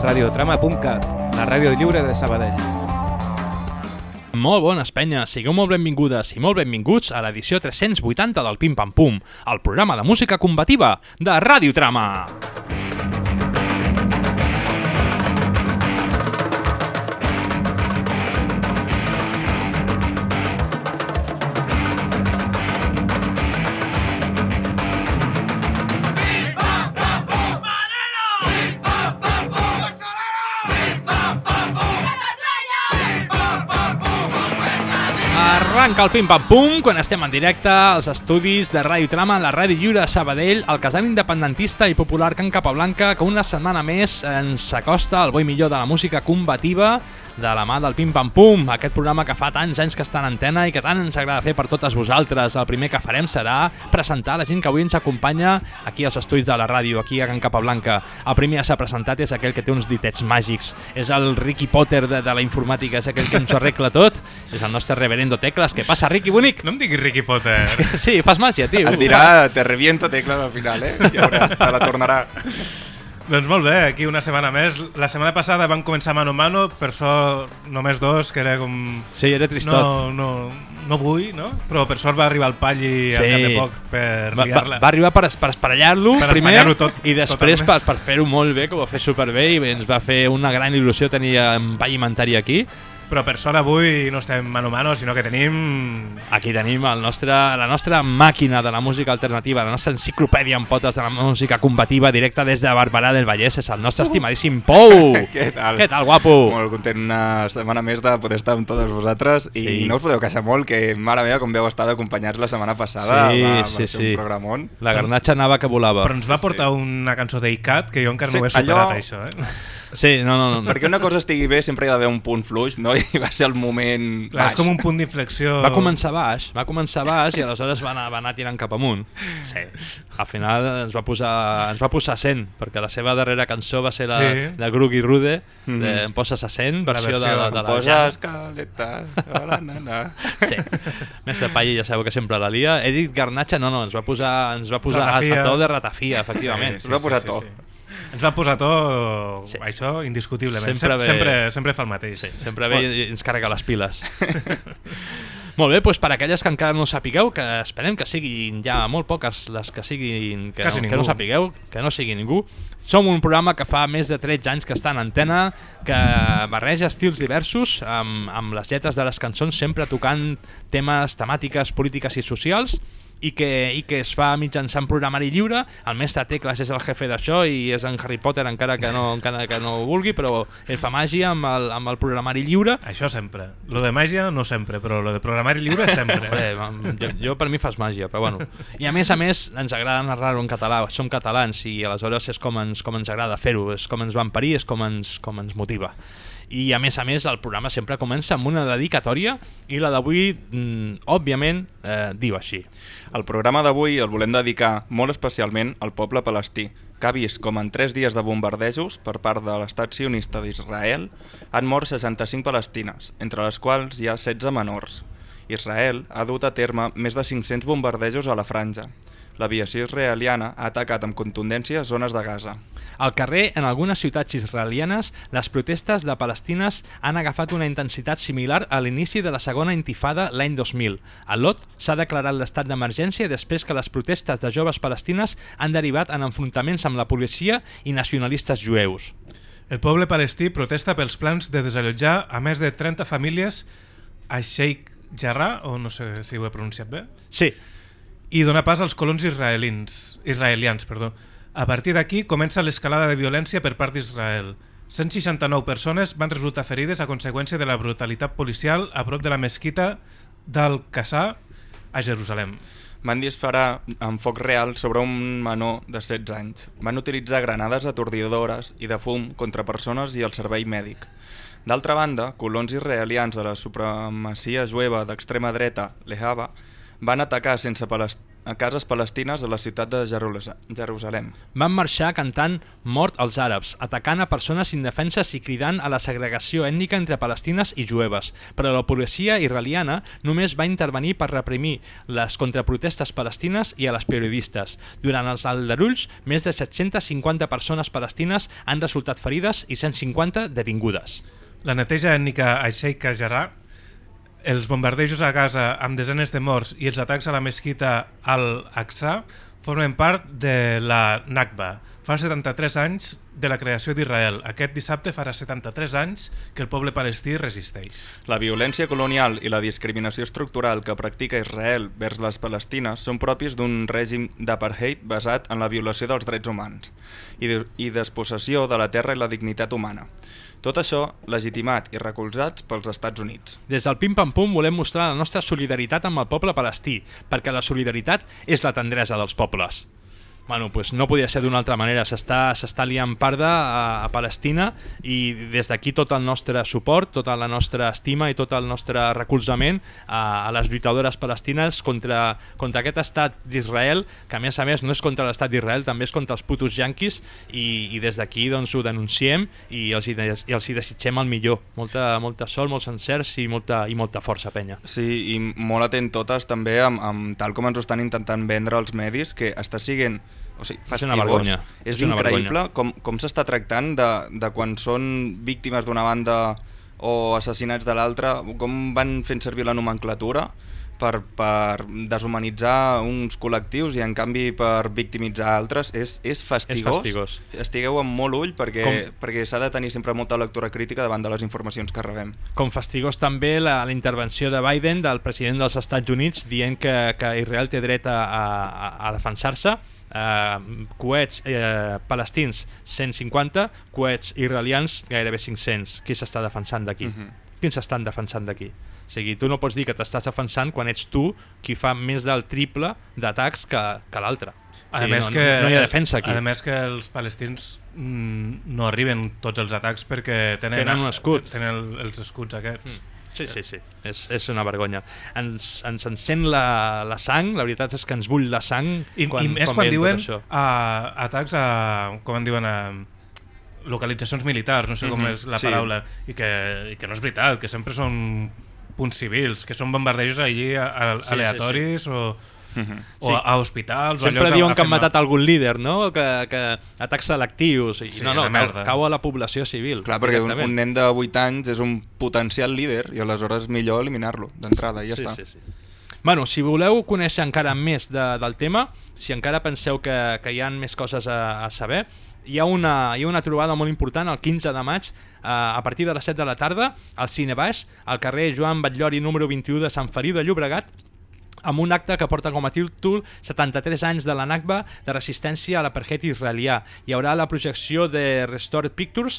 radiotrama.cat, la ràdio lliure de Sabadell. Molt bones, penya. Sigueu molt benvingudes i molt benvinguts a l'edició 380 del Pim Pam Pum, el programa de música combativa de Radiotrama. Arranca el Pim Pam Pum quan estem en directe als estudis de Radiotrama, la Ràdio Lliure de Sabadell, el casal independentista i popular Can Capablanca, que una setmana més ens acosta al bo i millor de la música combativa de la mà del Pim Pam Pum, aquest programa que fa tants anys que està en antena i que tant ens agrada fer per totes vosaltres. El primer que farem serà presentar la gent que avui ens acompanya aquí als estudis de la ràdio, aquí a Can Capablanca. El primer a s'ha presentat és aquell que té uns ditets màgics, és el Ricky Potter de la informàtica, és aquell que ens ho arregla tot, és el nostre reverendo Tecles. Què passa, Ricky, bonic? No em diguis Ricky Potter. Sí, fas màgia, tio. Et dirà, te reviento Tecles al final, ja veuràs, te la tornarà. Doncs molt bé, aquí una setmana més. La setmana passada van començar mano a mano, per sort només dos, que era com... Sí, era tristot. No vull, no? Però per sort va arribar el Palli al cap de poc per liar-la. Va arribar per espatllar-lo primer tot, i després per fer-ho molt bé, que ho va fer superbé i ens va fer una gran il·lusió tenir en Palli Mantari aquí. Però per sort avui no estem mano a mano, sinó que tenim... Aquí tenim la nostra màquina de la música alternativa, la nostra enciclopèdia en potes de la música combativa directa des de Barberà del Vallès, és el nostre estimadíssim Pou! Què tal? Què tal, guapo? Molt content una setmana més de poder estar amb tots vosaltres i no us podeu queixar molt, que mare meva com veu estar d'acompanyar-nos la setmana passada. Va ser un programón. La garnatxa anava que volava. Però ens va portar una cançó d'Icat que jo encara no ho he superat, això, Sí, no. Perquè una cosa estigui bé sempre hi ha d'haver un punt fluix, no? I va ser el moment Clar, baix. és com un punt d'inflexió. Va començar baix i aleshores va anar tirant cap amunt. Sí. Al final ens va posar 100, perquè la seva darrera cançó va ser la Grugui Rude, de Em poses a 100, versió de la Poses caleta, la nana. Sí. Mestre Palli ja sabeu que sempre la lia. He dit garnatxa, no, ens va posar a to de ratafia, efectivament. Ens va posar to. Ens va posar to, això, indiscutiblement. Sempre fa el mateix. Sí, sempre ve i ens carrega les piles. Molt bé, doncs per aquelles que encara no sapigueu, que esperem que siguin ja molt poques les que siguin, que no sapigueu, que no sigui ningú. Som un programa que fa més de 13 anys que està en antena, que barreja estils diversos, amb les lletres de les cançons sempre tocant temes, temàtiques, polítiques i socials, i que es fa mitjançant programari lliure. El mestre Tecles és el jefe d'això i és en Harry Potter encara que no ho vulgui, però ell fa màgia amb el programari lliure. Això sempre. Lo de màgia no sempre, però lo de programari lliure sempre. Jo per mi fas màgia, però bueno. I a més ens agrada narrar-ho en català, som catalans i aleshores és com ens agrada fer-ho, és com ens van parir, és com ens motiva. I a més, el programa sempre comença amb una dedicatòria i la d'avui, òbviament, diu així. El programa d'avui el volem dedicar molt especialment al poble palestí, que ha vist com en 3 dies de bombardejos per part de l'estat sionista d'Israel han mort 65 palestines, entre les quals hi ha 16 menors. Israel ha dut a terme més de 500 bombardejos a la franja. L'aviació israeliana ha atacat amb contundència zones de Gaza. Al carrer, en algunes ciutats israelianes, les protestes de palestines han agafat una intensitat similar a l'inici de la segona intifada l'any 2000. A Lot s'ha declarat l'estat d'emergència després que les protestes de joves palestines han derivat en enfrontaments amb la policia i nacionalistes jueus. El poble palestí protesta pels plans de desallotjar a més de 30 famílies a Sheikh Jarrah, o no sé si ho he pronunciat bé? Sí. I donar pas als colons israelians. A partir d'aquí comença l'escalada de violència per part d'Israel. 169 persones van resultar ferides a conseqüència de la brutalitat policial a prop de la mesquita d'Al-Aqsa a Jerusalem. Van disparar amb foc real sobre un menor de 16 anys. Van utilitzar granades atordidores i de fum contra persones i el servei mèdic. D'altra banda, colons israelians de la supremacia jueva d'extrema dreta, Lehava, van atacar sense a cases palestines a la ciutat de Jerusalem. Van marxar cantant "Mort als àrabs", atacant a persones indefenses i cridant a la segregació ètnica entre palestines i jueves, però la policia israeliana només va intervenir per reprimir les contraprotestes palestines i a les periodistes. Durant els aldarulls, més de 750 persones palestines han resultat ferides i 150 detingudes. La neteja ètnica a Sheikh Jarrah, els bombardejos a Gaza amb desenes de morts i els atacs a la mesquita Al-Aqsa formen part de la Nakba. Fa 73 anys de la creació d'Israel. Aquest dissabte farà 73 anys que el poble palestí resisteix. La violència colonial i la discriminació estructural que practica Israel vers les palestines són propis d'un règim d'apartheid basat en la violació dels drets humans i despossessió de la terra i la dignitat humana. Tot això legitimat i recolzats pels Estats Units. Des del Pim Pam Pum volem mostrar la nostra solidaritat amb el poble palestí, perquè la solidaritat és la tendresa dels pobles. Bueno, pues no podia ser d'una altra manera, s'està liant parda a Palestina i des d'aquí tot el nostre suport, tota la nostra estima i tot el nostre recolzament a les lluitadores palestines contra aquest estat d'Israel, que a més no és contra l'estat d'Israel, també és contra els putos yanquis i des d'aquí doncs, ho denunciem i els hi desitgem el millor. Molta sort, molts encerts i molta força, penya. Sí, i molt atent totes també amb tal com ens ho estan intentant vendre els medis, que està sent fastigós. És una vergonya. És increïble com s'està tractant de quan són víctimes d'una banda o assassinats de l'altra, com van fent servir la nomenclatura per deshumanitzar uns col·lectius i en canvi per victimitzar altres. És fastigós. Estigueu amb molt ull perquè s'ha de tenir sempre molta lectura crítica davant de les informacions que rebem. Com fastigós també la intervenció de Biden, del president dels Estats Units, dient que Israel té dret a defensar-se. Coets palestins 150, coets israelians gairebé 500. Qui s'està defensant d'aquí? Quins s'estan defensant d'aquí? O sigui, tu no pots dir que t'estàs defensant quan ets tu qui fa més del triple d'atacs que l'altre. No hi ha defensa aquí. A més que els palestins no arriben tots els atacs perquè tenen un escut. Tenen els escuts aquests. Sí. És una vergonya. Ens encén la sang, la veritat és que ens bull la sang quan diuen atacs a, com en diuen, localitzacions militars, no sé com és la paraula, i que no és veritat, que sempre són punts civils, que són bombardejos allí aleatoris o a hospitals. Sempre diuen que han matat algun líder, no? Que atacs selectius. Cau a la població civil. Clar, perquè un nen de 8 anys és un potencial líder i aleshores millor eliminar-lo d'entrada i ja està. Bueno, si voleu conèixer encara més del tema, si encara penseu que hi ha més coses a saber, hi ha una trobada molt important el 15 de maig a partir de les 7 de la tarda al Cine Baix, al carrer Joan Batllori número 21 de Sant Feliu de Llobregat, amb un acte que porta com a títol 73 anys de la Nakba de resistència a l'apartheid israelià. Hi haurà la projecció de Restored Pictures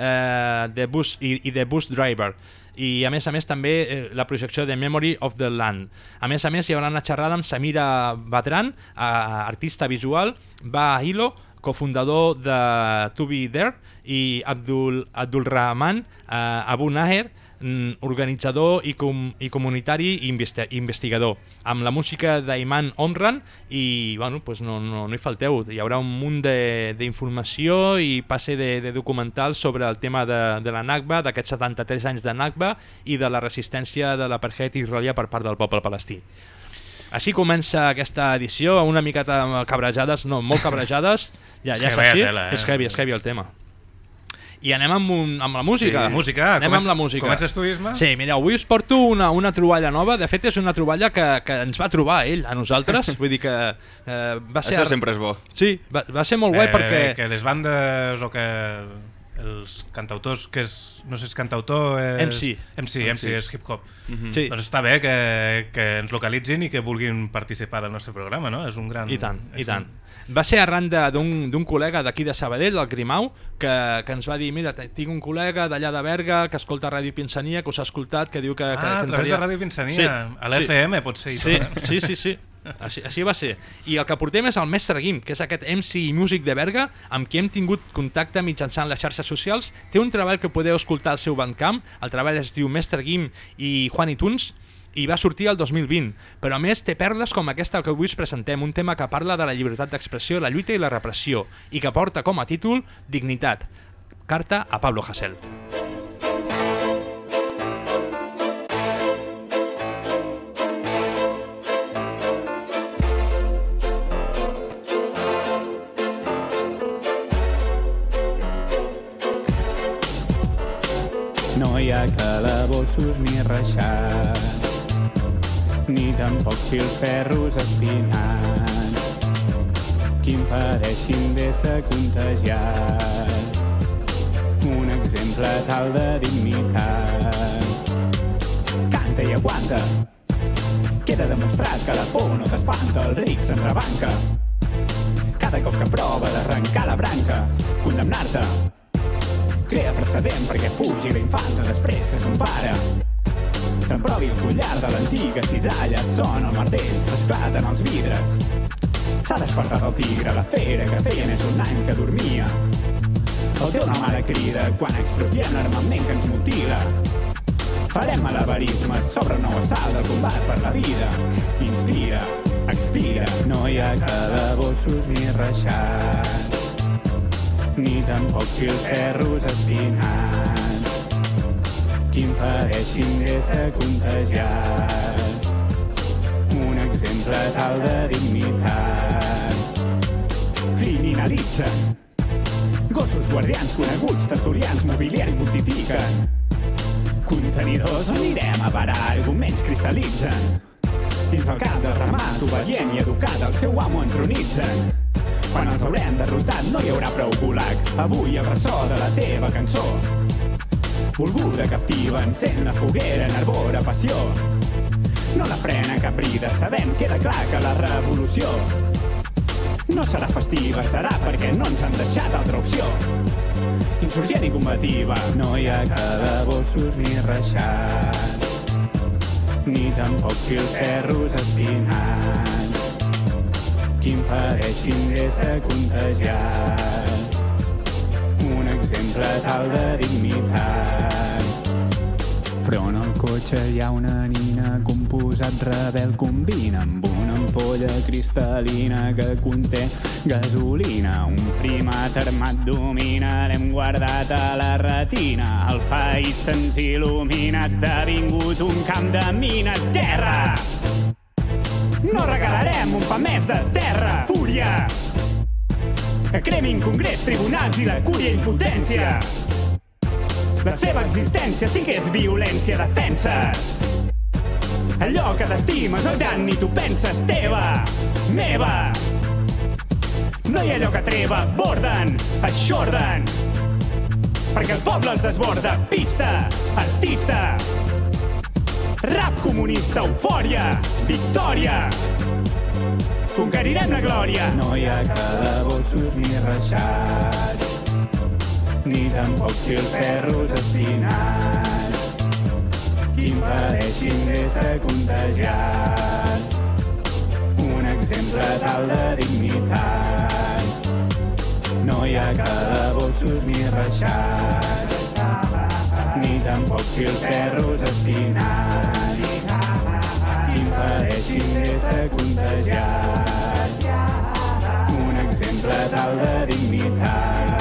i de Bus Driver. I a més també la projecció de Memory of the Land. A més hi haurà una xerrada amb Samira Badran, artista visual, Ba Hilo, cofundador de To Be There, i Abdulrahman Abu Naher, organitzador i comunitari i investigador, amb la música d'Aiman Omran i no hi falteu, hi haurà un munt d'informació i passe de documentals sobre el tema de la Nakba, d'aquests 73 anys de Nakba i de la resistència de l'apartheid israelià per part del poble palestí. Així comença aquesta edició, una miqueta cabrejades, no, molt cabrejades, ja és així, és heavy el tema. I anem amb la música. Anem amb la música. Comences tu, Isma? Sí, mira, avui us porto una troballa nova. De fet, és una troballa que ens va trobar ell, a nosaltres. Vull dir que va ser... Això sempre és bo. Sí, va ser molt guai perquè... Que les bandes o que els cantautors, que és... No sé si és cantautor... MC, és hip-hop. Sí. Doncs està bé que ens localitzin i que vulguin participar del nostre programa, no? És un gran... I tant. Va ser arran d'un col·lega d'aquí de Sabadell, el Grimau, que ens va dir, mira, tinc un col·lega d'allà de Berga que escolta Ràdio Pinsania, que us ha escoltat, que diu que... a través de Ràdio Pinsania, a l'FM potser. Sí. Així va ser. I el que portem és el Mestre Guim, que és aquest MC i músic de Berga amb qui hem tingut contacte mitjançant les xarxes socials. Té un treball que podeu escoltar al seu Bandcamp. El treball es diu Mestre Guim i Juan i Tuns. i va sortir el 2020, però a més té perles com aquesta que avui us presentem, un tema que parla de la llibertat d'expressió, la lluita i la repressió, i que porta com a títol Dignitat, carta a Pablo Hasél. No hi ha calabossos ni reixats, ni tampoc filferros espinats que impedeixin d'ésser contagiat. Un exemple tal de dignitat. Canta i aguanta, queda demostrat que la por no t'espanta, el ric s'entrebanca. Cada cop que prova d'arrencar la branca, condemnar-te, crea precedent perquè fugi la infanta després que son pare s'emprovi el collar de l'antiga cisalla, sona el martell, esclaten els vidres. S'ha despertat el tigre, la fera que feia més d'un any que dormia. El teu una mare crida quan expropiem l'armament que ens mutila. Farem malabarismes sobre un nou assalt del combat per la vida. Inspira, expira, no hi ha calabossos ni reixats, ni tampoc filferros espinats que impedeixin d'ésser contagiat. Un exemple tal de dignitat. Criminalitzen gossos guardians coneguts, tertulians, mobiliari mortifiquen. Contenidors on anirem a parar, arguments cristal·litzen. Dins el cap del ramat, obedient i educat, el seu amo entronitzen. Quan els haurem derrotat no hi haurà prou gulag. Avui el ressò de la teva cançó, volguda captiva, encén la foguera, enarbora passió. No la frena cap brida, sabem, queda clar que la revolució no serà festiva, serà perquè no ens han deixat altra opció. Insurgent i combativa, no hi ha calabossos ni reixats, ni tampoc filferros espinats que impedeixin d'ésser contagiat. Un exemple tal de dignitat. Front al cotxe hi ha una nina composat rebel, combina amb una ampolla cristal·lina que conté gasolina. Un primat armat domina, l'hem guardat a la retina. El país se'ns il·lumina, ha esdevingut un camp de mines. Guerra! No regalarem un pa més de terra. Fúria! Que cremin congrés, tribunals i la cúria i impotència. La seva existència sí que és violència. Defenses allò que t'estimes, el gran ni tu penses. Teva, meva. No hi ha allò que treva, borden, aixorden, perquè el poble els desborda. Pista, artista, rap comunista, eufòria, victòria. Conquerirem la glòria. No hi ha calabossos ni reixats, ni tampoc filferros espinats que impedeixin d'ésser contagiat. Un exemple tal de dignitat. No hi ha calabossos ni reixats, ni tampoc filferros espinats que impedeixin d'ésser contagiat. Un exemple tal de dignitat.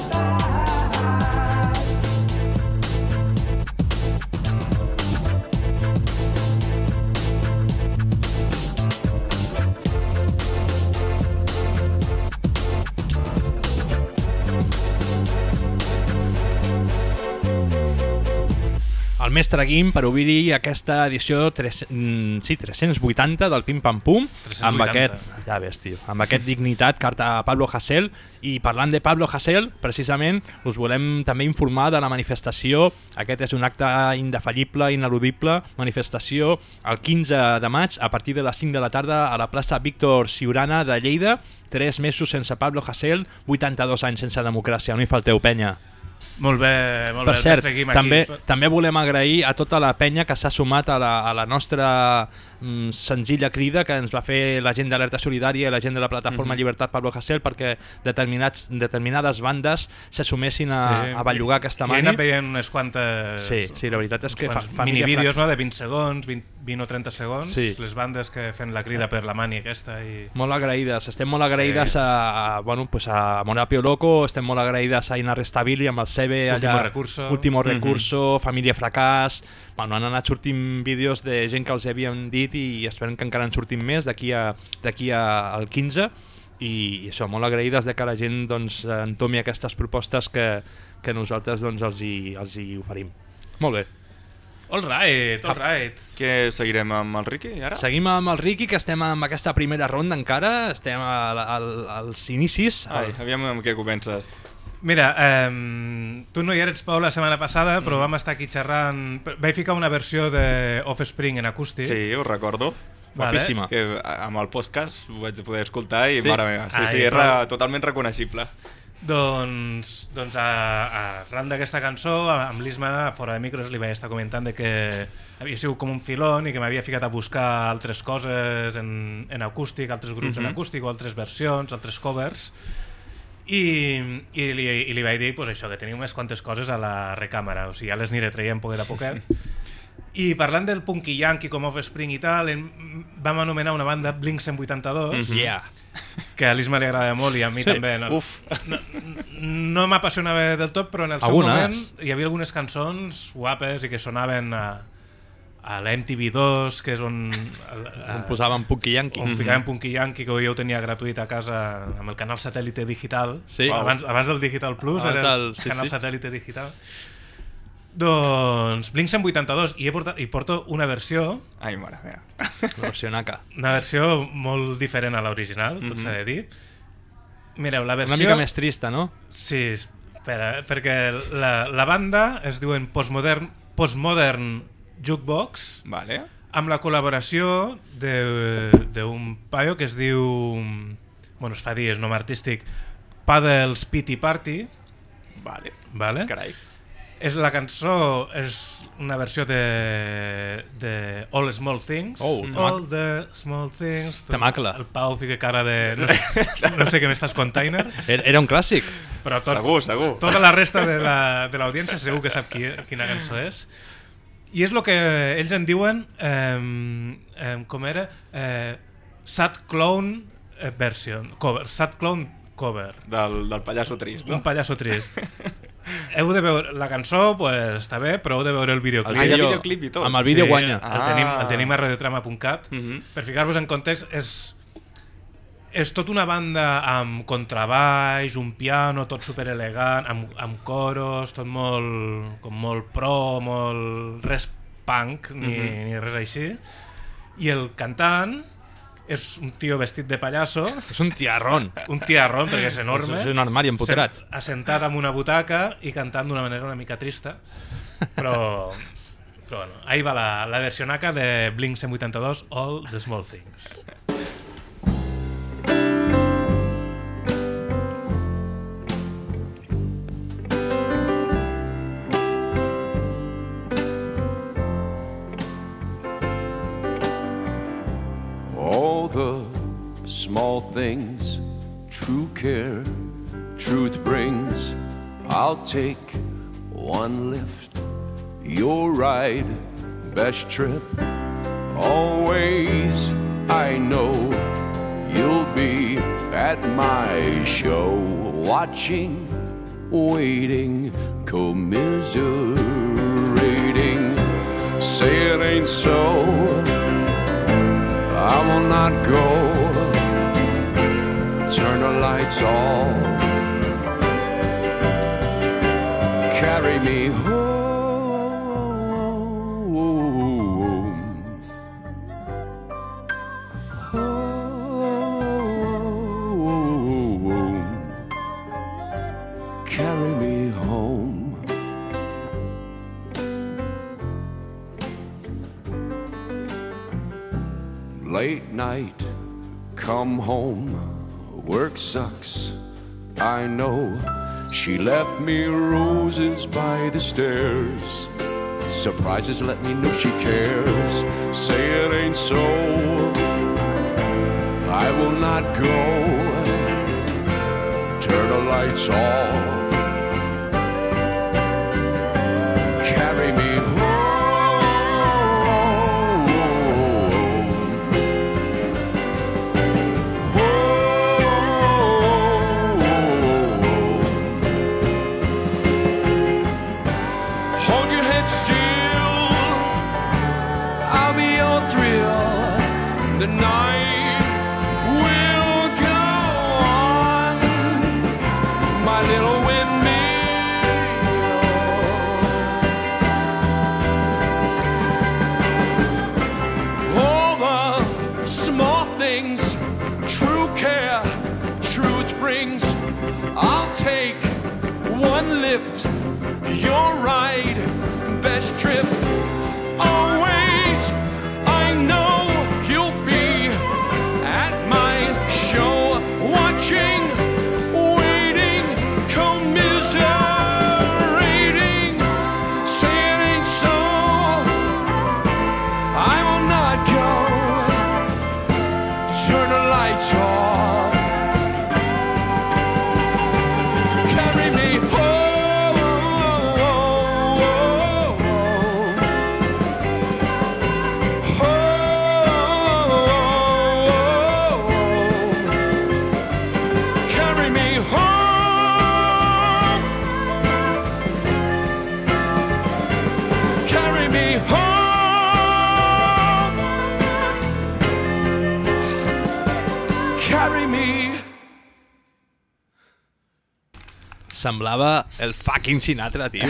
El mestre Guim per obrir aquesta edició 380 del Pim Pam Pum 380. amb aquest, ja ves, tio, amb aquest Dignitat, carta a Pablo Hasél. I parlant de Pablo Hasél, precisament us volem també informar de la manifestació. Aquest és un acte indefallible, ineludible, manifestació el 15 de maig a partir de les 5 de la tarda a la plaça Víctor Siurana de Lleida. 3 mesos sense Pablo Hasél, 82 anys sense democràcia, no hi falteu, penya. Molt bé, per cert, també volem agrair a tota la penya que s'ha sumat a la nostra senzilla crida que ens va fer la gent d'Alerta Solidària i la gent de la plataforma Llibertat Pablo Hasél perquè determinades bandes se sumessin a bellugar aquesta mani. I ahir veient unes quantes... Sí, la veritat és que minivídeos, no?, de 20 segons, 20 o 30 segons, Sí. les bandes que fent la crida per la mani aquesta. I... Molt agraïdes, estem molt agraïdes a Morapio Loco, estem molt agraïdes a Inarrestabili amb el Sebe allà, Último Recurso, Família Fracàs. Bueno, han anat sortint vídeos de gent que els havien dit i esperem que encara en sortim més d'aquí al 15 i això, molt agraïdes de que la gent doncs, entomi aquestes propostes que nosaltres doncs, els hi oferim. Molt bé. All right. Què seguirem amb el Riqui ara? Seguim amb el Riqui, que estem amb aquesta primera ronda encara, estem als inicis. Aviam amb què comences. Mira, tu no hi eres, Pau, la setmana passada, però vam estar aquí xerrant... Vaig ficar una versió de Offspring en acústic. Sí, ho recordo. Guapíssima. Que amb el podcast ho vaig poder escoltar i, Sí. mare meva, sí, era totalment reconeixible. Doncs arran d'aquesta cançó, amb l'Isma, fora de micros, li vaig estar comentant de que havia sigut com un filon i que m'havia ficat a buscar altres coses en acústic, altres grups en acústic o altres versions, altres covers, i li vaig dir pues, això, que tenia unes quantes coses a la recàmera, o sigui, ja les aniré traient poquet a poquet. I parlant del punky yankee com Offspring i tal, vam anomenar una banda Blink-182, Yeah. que a l'Isma li agrada molt i a mi també. No m'apassionava del tot, però en el seu moment hi havia algunes cançons guapes i que sonaven a la MTV2, que és on posaven punky yankee. On ficaven punky yankee, que jo ho tenia gratuït a casa amb el canal satèl·lite digital. Sí. Abans del Digital Plus era el canal satèl·lite digital. Doncs Blink-182 i porto una versió... Ai, mare meva. Una versió naca. Una versió molt diferent a l'original, tot s'ha de dir. Mireu, la versió... Una mica més trista, no? Sí, espera, perquè la banda es diuen Postmodern Jukebox, Vale. amb la col·laboració d'un paio que es diu... Bueno, es fa dir, és nom artístic, Paddles Pity Party. Vale. Carai. La cançó és una versió de All Small Things. All the Small Things. Temacle. El Pau fica cara de... No sé què m'estàs container. Era un clàssic. Però Segur. Tota la resta de l'audiència segur que sap quina cançó és. I és el que ells en diuen... com era? Sad Clown version. Cover. Sad Clown cover. Del pallasso trist, no? Un pallasso trist. Heu de veure la cançó, pues, està bé, però heu de veure el videoclip. Hi ha videoclip i tot. Amb el vídeo guanya. El tenim a radiotrama.cat. Per ficar-vos en context, és tot una banda amb contrabaix, un piano, tot super elegant, amb coros, tot molt pro, molt res punk, ni res així. I el cantant és un tio vestit de pallasso. És un tiarrón. Un tiarrón, perquè és enorme. És un armari empotrat. Assentat en una butaca i cantant d'una manera una mica trista. Però bueno, ahí va la versionaca de Blink-182, All the Small Things. Small things, true care, truth brings. I'll take one lift, your ride, best trip. Always, I know you'll be at my show, watching, waiting, commiserating. Say it ain't so, I will not go. Turn the lights off, carry me home, carry me home. Late night, come home. Work sucks, I know. She left me roses by the stairs. Surprises let me know she cares. Say it ain't so, I will not go. Turn the lights off, carry me home. where truth brings. I'll take one lift, your ride, best trip. Always, I know you'll be at my show, watching, waiting, commiserating, saying it ain't so. I will not go. Turn the lights off. Carry me home. Carry me home. Carry me home. Carry me. Semblava el fucking Sinatra, tio.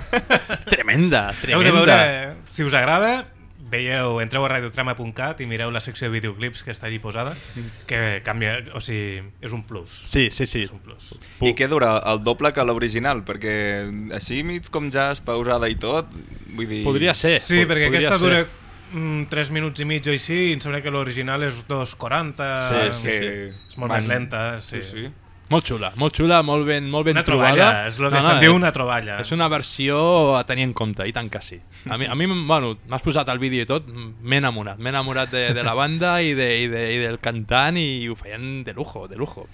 Tremenda, Heu de veure, tremenda. si us agrada, veieu, entreu a radiotrama.cat i mireu la secció de videoclips que està allí posada, que canvia, o sigui, és un plus. Sí. És un plus. I què dura? El doble que l'original, perquè així mig com jazz, pausada i tot, vull dir... Podria ser. Sí, perquè podria aquesta ser. dura 3 minuts i mig o així, i em sembla que l'original és 2:40. Sí. És molt més lenta. Sí. Molt xula, molt ben Una trobada. troballa, és el que se'n diu una troballa. És una versió a tenir en compte, i tant que sí. A mi bueno, m'has posat el vídeo i tot, m'he enamorat de la banda i del cantant, i ho feien de lujo.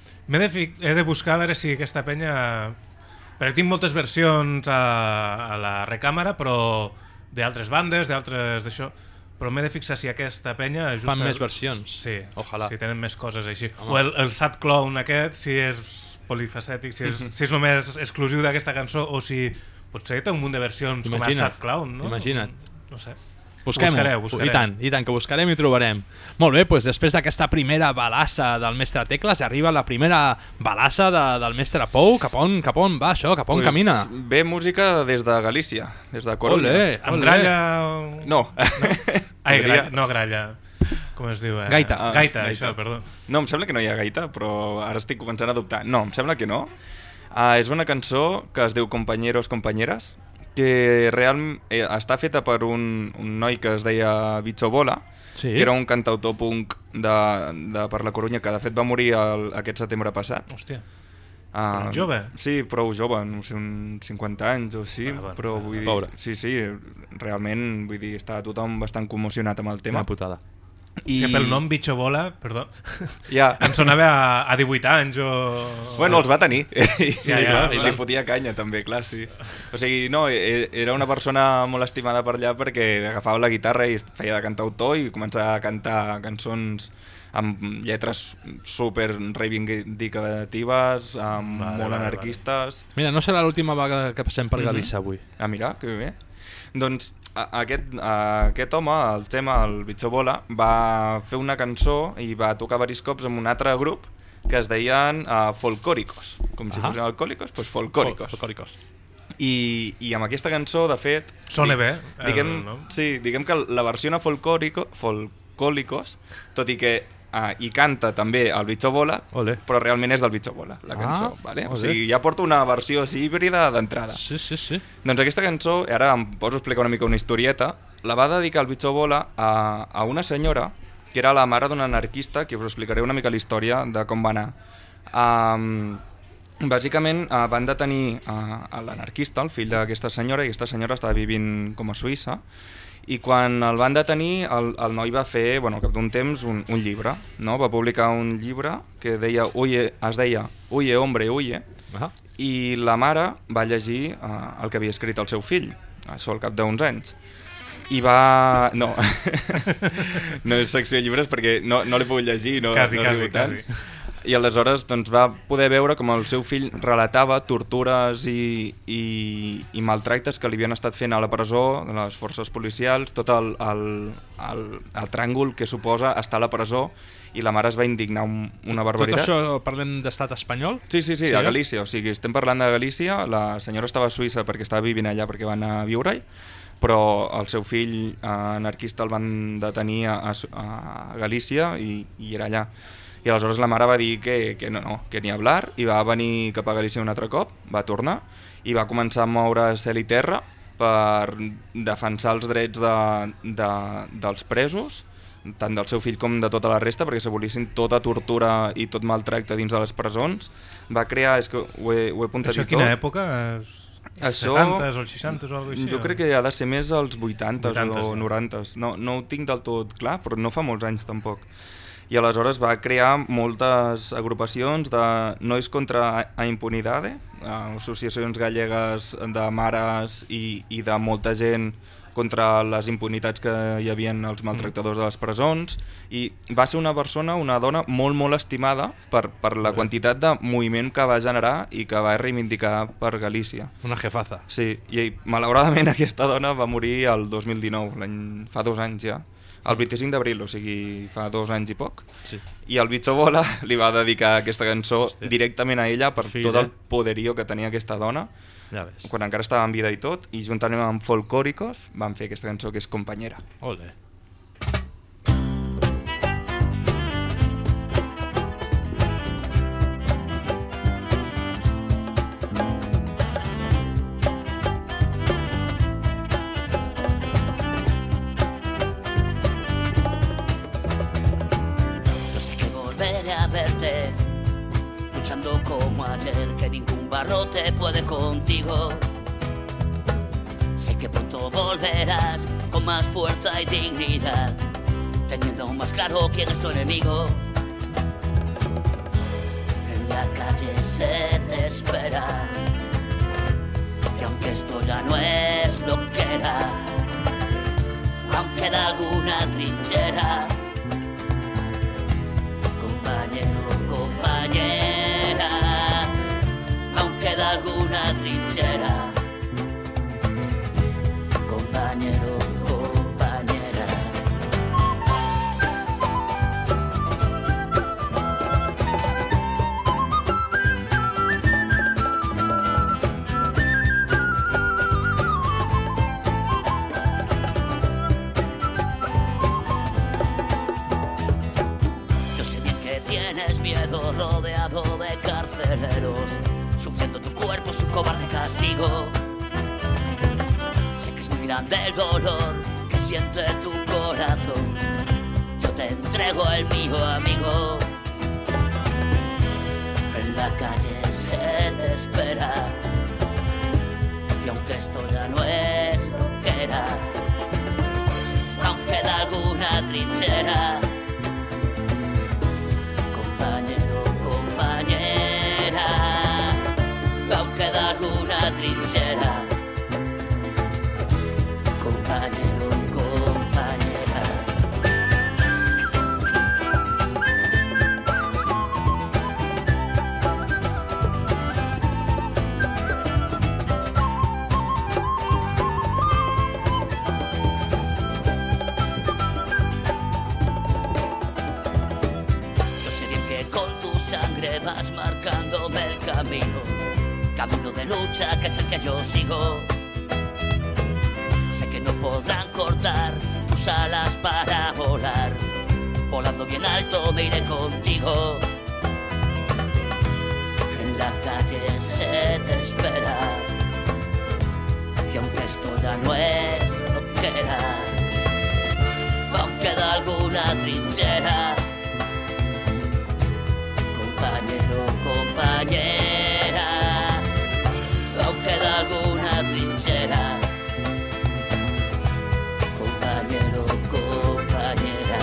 He de buscar a veure si aquesta penya... Perquè tinc moltes versions a la recàmera, però d'altres bandes, d'altres d'això, però m'he de fixar si aquesta penya... Fan més versions. Sí, Ojalà. si tenen més coses així. O el Sad Clown aquest, si és polifacètic, si és només exclusiu d'aquesta cançó, o si potser té un munt de versions com a Sad Clown, no? Imagina't. No sé. Busquem-ho, Buscaré. i tant que buscarem i trobarem. Molt bé, doncs després d'aquesta primera balassa del mestre Tecles arriba la primera balassa del mestre Pou. Cap on va això? Cap on camina? Ve música des de Galícia, des de Coruña. Olé, Amb gralla... No. Ai, Podria- no gralla. Com es diu? Gaita. Gaita, això, perdó. No, em sembla que no hi ha gaita, però ara estic començant a dubtar. No, em sembla que no. És una cançó que es diu Compañeros, Compañeras, que realment està feta per un noi que es deia Bicho Bola, Sí. que era un cantautor punk per la Corunya, que de fet va morir aquest setembre passat. Hòstia. Ah, jove? Sí, prou jove, no sé, uns 50 anys o així, bueno, però vull dir... pobre. Sí, realment, vull dir, està tothom bastant commocionat amb el tema. Una putada. I... Sí, pel nom Bicho Bola, perdó, Ja. em sonava a 18 anys o... Bueno, els va tenir. Ja, Li fotia canya, també, clar, sí. O sigui, no, era una persona molt estimada per allà perquè agafava la guitarra i feia de cantautor i començava a cantar cançons amb lletres super reivindicatives, molt anarquistes. Mira, no serà l'última vegada que passem per Galícia avui. Ah, mira, que bé. Doncs aquest home, el Xema, el Bicho Bola, va fer una cançó i va tocar diversos cops amb un altre grup que es deien Folcóricos. Com si fossin alcohòlicos, doncs Folcóricos. Folcóricos. I amb aquesta cançó, de fet... Sona bé, Diguem, no? sí, diguem que la versió de Folcóricos, tot i que hi canta també el Bicho Bola, Olé. però realment és del Bicho Bola, la cançó. Vale? O olé. sigui, ja porta una versió així híbrida d'entrada. Sí. Doncs aquesta cançó, ara em poso a explicar una mica una historieta, la va dedicar el Bicho Bola a una senyora que era la mare d'un anarquista, que us explicaré una mica la història de com va anar. Bàsicament van detenir l'anarquista, el fill d'aquesta senyora, i aquesta senyora estava vivint com a Suïssa, i quan el van detenir el noi va fer, al cap d'un temps, un llibre, no? Va publicar un llibre que es deia Huye, hombre, huye, i la mare va llegir el que havia escrit el seu fill, això al cap d'uns anys. I va... No, no és secció de llibres perquè no l'he pogut llegir, no arribo tant. I aleshores doncs, va poder veure com el seu fill relatava tortures i maltractes que li havien estat fent a la presó, de les forces policials, tot el tràngol que suposa estar a la presó, i la mare es va indignar una barbaritat. Tot això parlem d'estat espanyol? Sí, a Galícia, o sigui, estem parlant de Galícia, la senyora estava a Suïssa perquè estava vivint allà perquè va anar a viure-hi, però el seu fill anarquista el van detenir a Galícia i era allà. I aleshores la mare va dir que no, que ni hablar, i va venir cap a Galícia un altre cop, va tornar, i va començar a moure cel i terra per defensar els drets dels presos, tant del seu fill com de tota la resta, perquè s'abolissin tota tortura i tot maltracte dins de les presons. Va crear, és que ho he apuntat i tot. Això quina època? Això, 70s o els 60s o alguna cosa així? Jo crec que ha de ser més als 80s o 90s. No ho tinc del tot clar, però no fa molts anys tampoc. I aleshores va crear moltes agrupacions de Nois contra a Impunidade, associacions gallegues de mares i de molta gent contra les impunitats que hi havia els maltractadors de les presons, i va ser una dona molt, molt estimada per la quantitat de moviment que va generar i que va reivindicar per Galícia. Una jefaza. Sí, i malauradament aquesta dona va morir el 2019, fa 2 anys ja, el 25 d'abril, o sigui, fa 2 anys i poc. Sí. I el Bicho Bola li va dedicar aquesta cançó directament a ella per tot el poderío que tenia aquesta dona, ja ves, quan encara estava en vida i tot, i juntament amb Folclóricos van fer aquesta cançó que és Compañera. Ole. Yo sé que volveré a verte, luchando como ayer, que ningún barrote puede contigo. Sé que pronto volverás con más fuerza y dignidad, teniendo más claro quién es tu enemigo. En la calle se te espera, y aunque esto ya no es lo que era, aún queda alguna trinchera. Compañero, compañera, aún queda alguna trinchera. Compañero, compañera. Yo sé bien que tienes miedo, rodeado de carceleros, sufriendo tu cuerpo su cobarde castigo. Sé que es muy grande el dolor que siente tu corazón, yo te entrego el mío, amigo. En la calle se te espera, y aunque esto ya no es lo que era, aún queda alguna trinchera. Compañero, compañera, aún queda alguna trinchera. Compañero, compañera. Yo sé bien que con tu sangre vas marcándome el camino, camino de lucha que es el que yo sigo. Sé que no podrán cortar tus alas para volar, volando bien alto me iré contigo. En la calle se te espera, y aunque esto ya no es lo que era, aún queda alguna trinchera. Compañero, compañera, aún queda alguna trinchera. Compañero, compañera.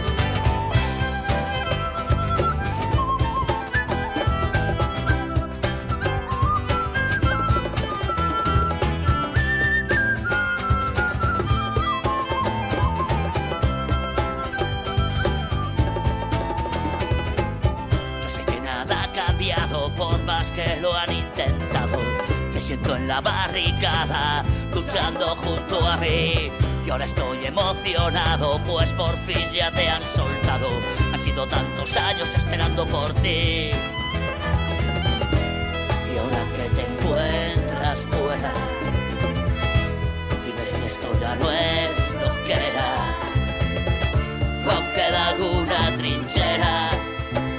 Yo sé que nada ha cambiado por más que lo han intentado. Te siento en la barricada, luchando junto a mí. Y ahora estoy emocionado, pues por fin ya te han soltado. Han sido tantos años esperando por ti. Y ahora que te encuentras fuera y ves que esto ya no es lo que era, aún queda alguna trinchera.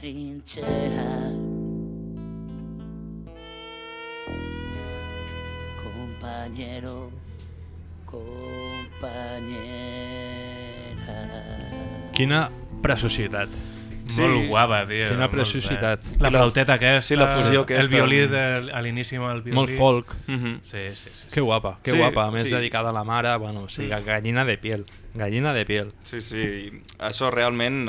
trinchera. Compañero, compañera. Quina preciositat. Sí. Molt guapa, tio. Quina preciositat. La flauteta aquesta, sí, la fusió aquesta. El violí a l'inici amb el violí. Molt folk. Sí. Que guapa, que sí, guapa. A més, sí. dedicada a la mare, bueno, o sigui, gallina de piel. Gallina de piel. Sí. Això realment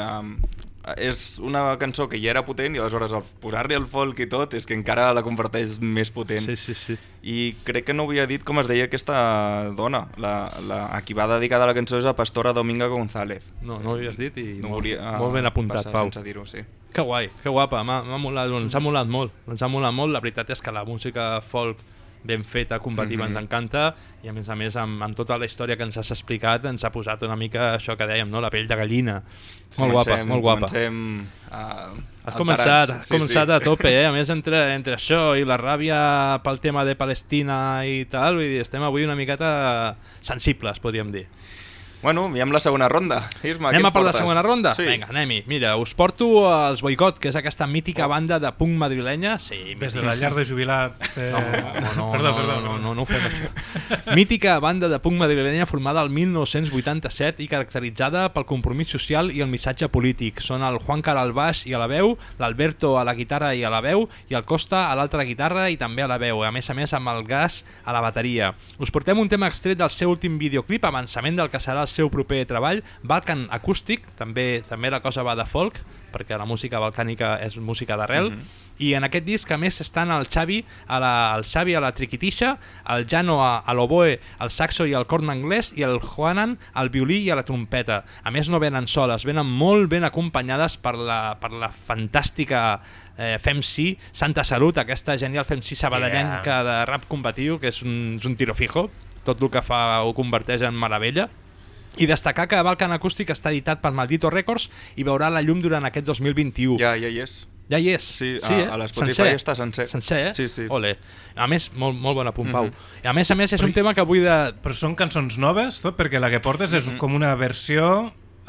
és una cançó que ja era potent i aleshores al posar-li el folk i tot és que encara la converteix més potent. Sí. I crec que no havia dit com es deia aquesta dona. A qui va dedicada la cançó és a Pastora Dominga González. No ho havies dit i no molt ben apuntat, Pau. Sense dir-ho, sí. Que guai, que guapa, ens ha molat molt. La veritat és que la música folk ben feta, combativa, ens encanta i a més amb tota la història que ens has explicat ens ha posat una mica això que dèiem, no? La pell de gallina. Molt guapa. Comencem Has començat a tope, a més entre això i la ràbia pel tema de Palestina i tal, vull dir, estem avui una miqueta sensibles, podríem dir. Bueno, i amb la segona ronda. Isma, anem a per la segona ronda? Sí. Vinga, anem-hi. Mira, us porto els Boicot, que és aquesta mítica banda de punk madrilenya. Sí, des de la llar de jubilat. No ho fem això. Mítica banda de punk madrilenya formada el 1987 i caracteritzada pel compromís social i el missatge polític. Són el Juan Car al baix i a la veu, l'Alberto a la guitarra i a la veu i el Costa a l'altra guitarra i també a la veu, a més amb el gas a la bateria. Us portem un tema extret del seu últim videoclip, avançament del que serà el seu proper treball, Balkan Acústic, també la cosa va de folk, perquè la música balcànica és música d'arrel, i en aquest disc a més estan el Xavi a la triquitixa, el Jano a l'oboe, el saxo i el corn anglès i el Juanan al violí i a la trompeta. A més no venen soles, venen molt ben acompanyades per la fantàstica FEMC Santa Salut, aquesta genial FEMC sabadellenca de rap combatiu, que és un tiro fijo, tot el que fa ho converteix en meravella. I destacar que Balkan Acústic està editat per Maldito Records i veurà la llum durant aquest 2021. Ja hi és. Ja hi és? Sí, a l'Spotify està sencer. Sencer, eh? Sí. Ole. A més, molt bon apunt, Pau. A més, és un tema que vull de... Però són cançons noves, tot? Perquè la que portes és com una versió...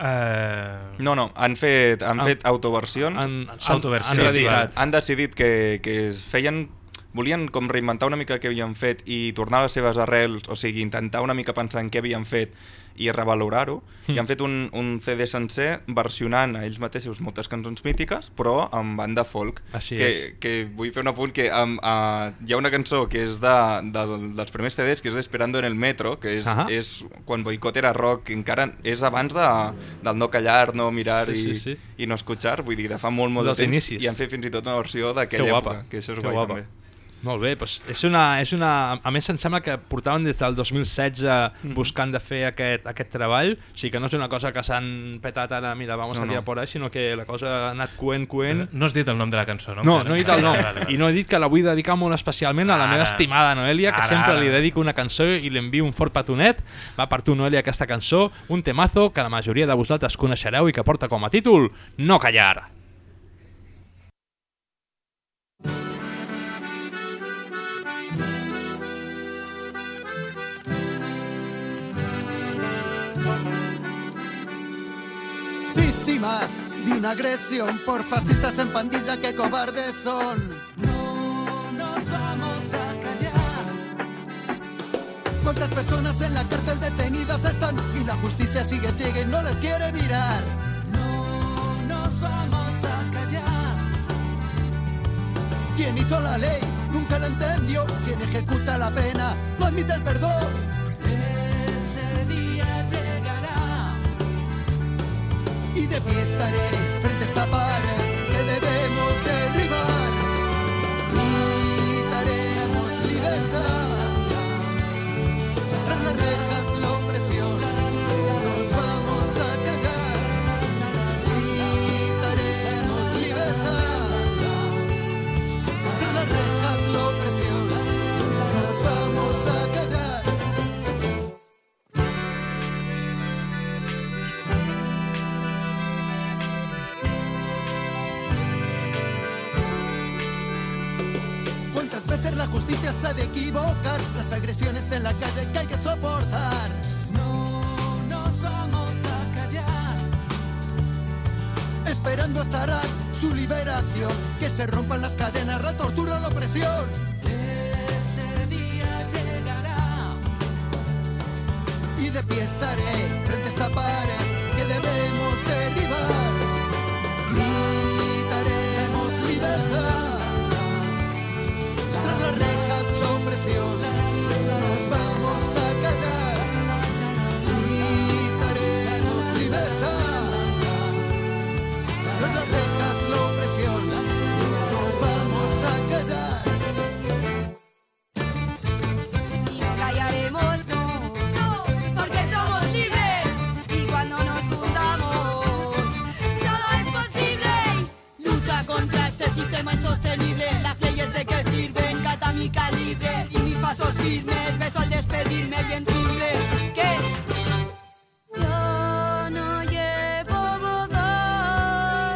No, han fet autoversions. Han decidit que es feien... Volien com reinventar una mica el que havien fet i tornar a les seves arrels, o sigui, intentar una mica pensar en què havien fet i revalorar-ho, i han fet un CD sencer versionant a ells mateixos moltes cançons mítiques, però amb banda folk. Així que vull fer un apunt que hi ha una cançó que és dels primers CDs, que és d'Esperando en el Metro, que és quan Boicot era rock, que encara és abans del no callar, no mirar i no escuchar, vull dir, de fa molt de temps, i han fet fins i tot una versió d'aquella època, que això és guai també. Molt bé, doncs és una... A més, em sembla que portaven des del 2016 buscant de fer aquest treball, o sigui que no és una cosa que s'han petat ara, mira, vamos a tirar por ahí, sinó que la cosa ha anat coent. No has dit el nom de la cançó, no? No he dit el nom, i no he dit que la vull dedicar molt especialment a la meva estimada Noelia, que sempre li dedico una cançó i li envio un fort petonet. Va per tu, Noelia, aquesta cançó, un temazo que la majoria de vosaltres coneixereu i que porta com a títol No callar. De una agresión por fascistas en pandilla, que cobardes son. No nos vamos a callar. ¿Cuántas personas en la cárcel detenidas están y la justicia sigue ciega y no les quiere mirar? No nos vamos a callar. Quien hizo la ley nunca la entendió. Quien ejecuta la pena no admite el perdón. Y de pie estaré frente a esta pared que debemos derribar. Gritaremos libertad. Tras las rejas la opresión, no nos vamos a callar. Gritaremos libertad. Tras las rejas la opresión, no nos vamos a callar. ¿Cuántas veces la justicia se ha de equivocar? Las agresiones en la calle que hay que soportar. No nos vamos a callar. Esperando estarán su liberación, que se rompan las cadenas, la tortura, la opresión. Ese día llegará y de pie estaré frente a esta pared que debemos derribar. Gritaremos libertad. Tras las rejas la opresión, nos vamos a callar. Gritaremos libertad. Tras las rejas la opresión, nos vamos a callar. Y no callaremos, no, porque somos libres. Y cuando nos juntamos, todo es posible. Lucha contra este sistema insostenible. Las leyes de qué sirven, cata mi calibre. Y mis pasos firmes, beso al despedirme bien simple. ¿Qué? Yo no llevo voz,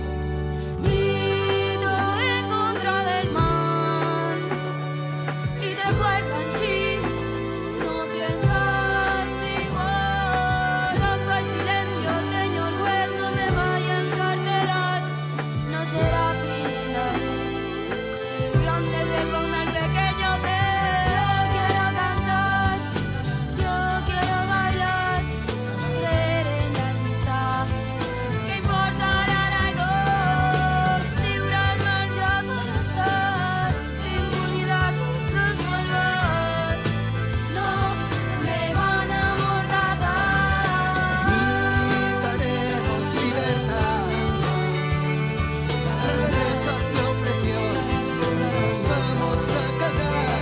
grito en contra del mal. Y de puerta en sí, no piensas igual. Rompa el silencio, señor juez, no me vaya a encarcelar. No será primera vez que el grande se come al pequeño pez. Yo quiero cantar, yo quiero bailar, creer en la amistad. ¿Qué importa la raidor? Libre al marcha para estar, impunidad con sus malvadas. No me van a amordazar. Gritaremos libertad. Tras las rejas la opresión, nos vamos a callar.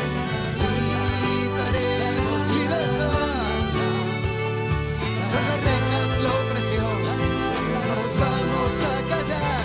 Gritaremos libertad. Tras las rejas la opresión, nos vamos a callar.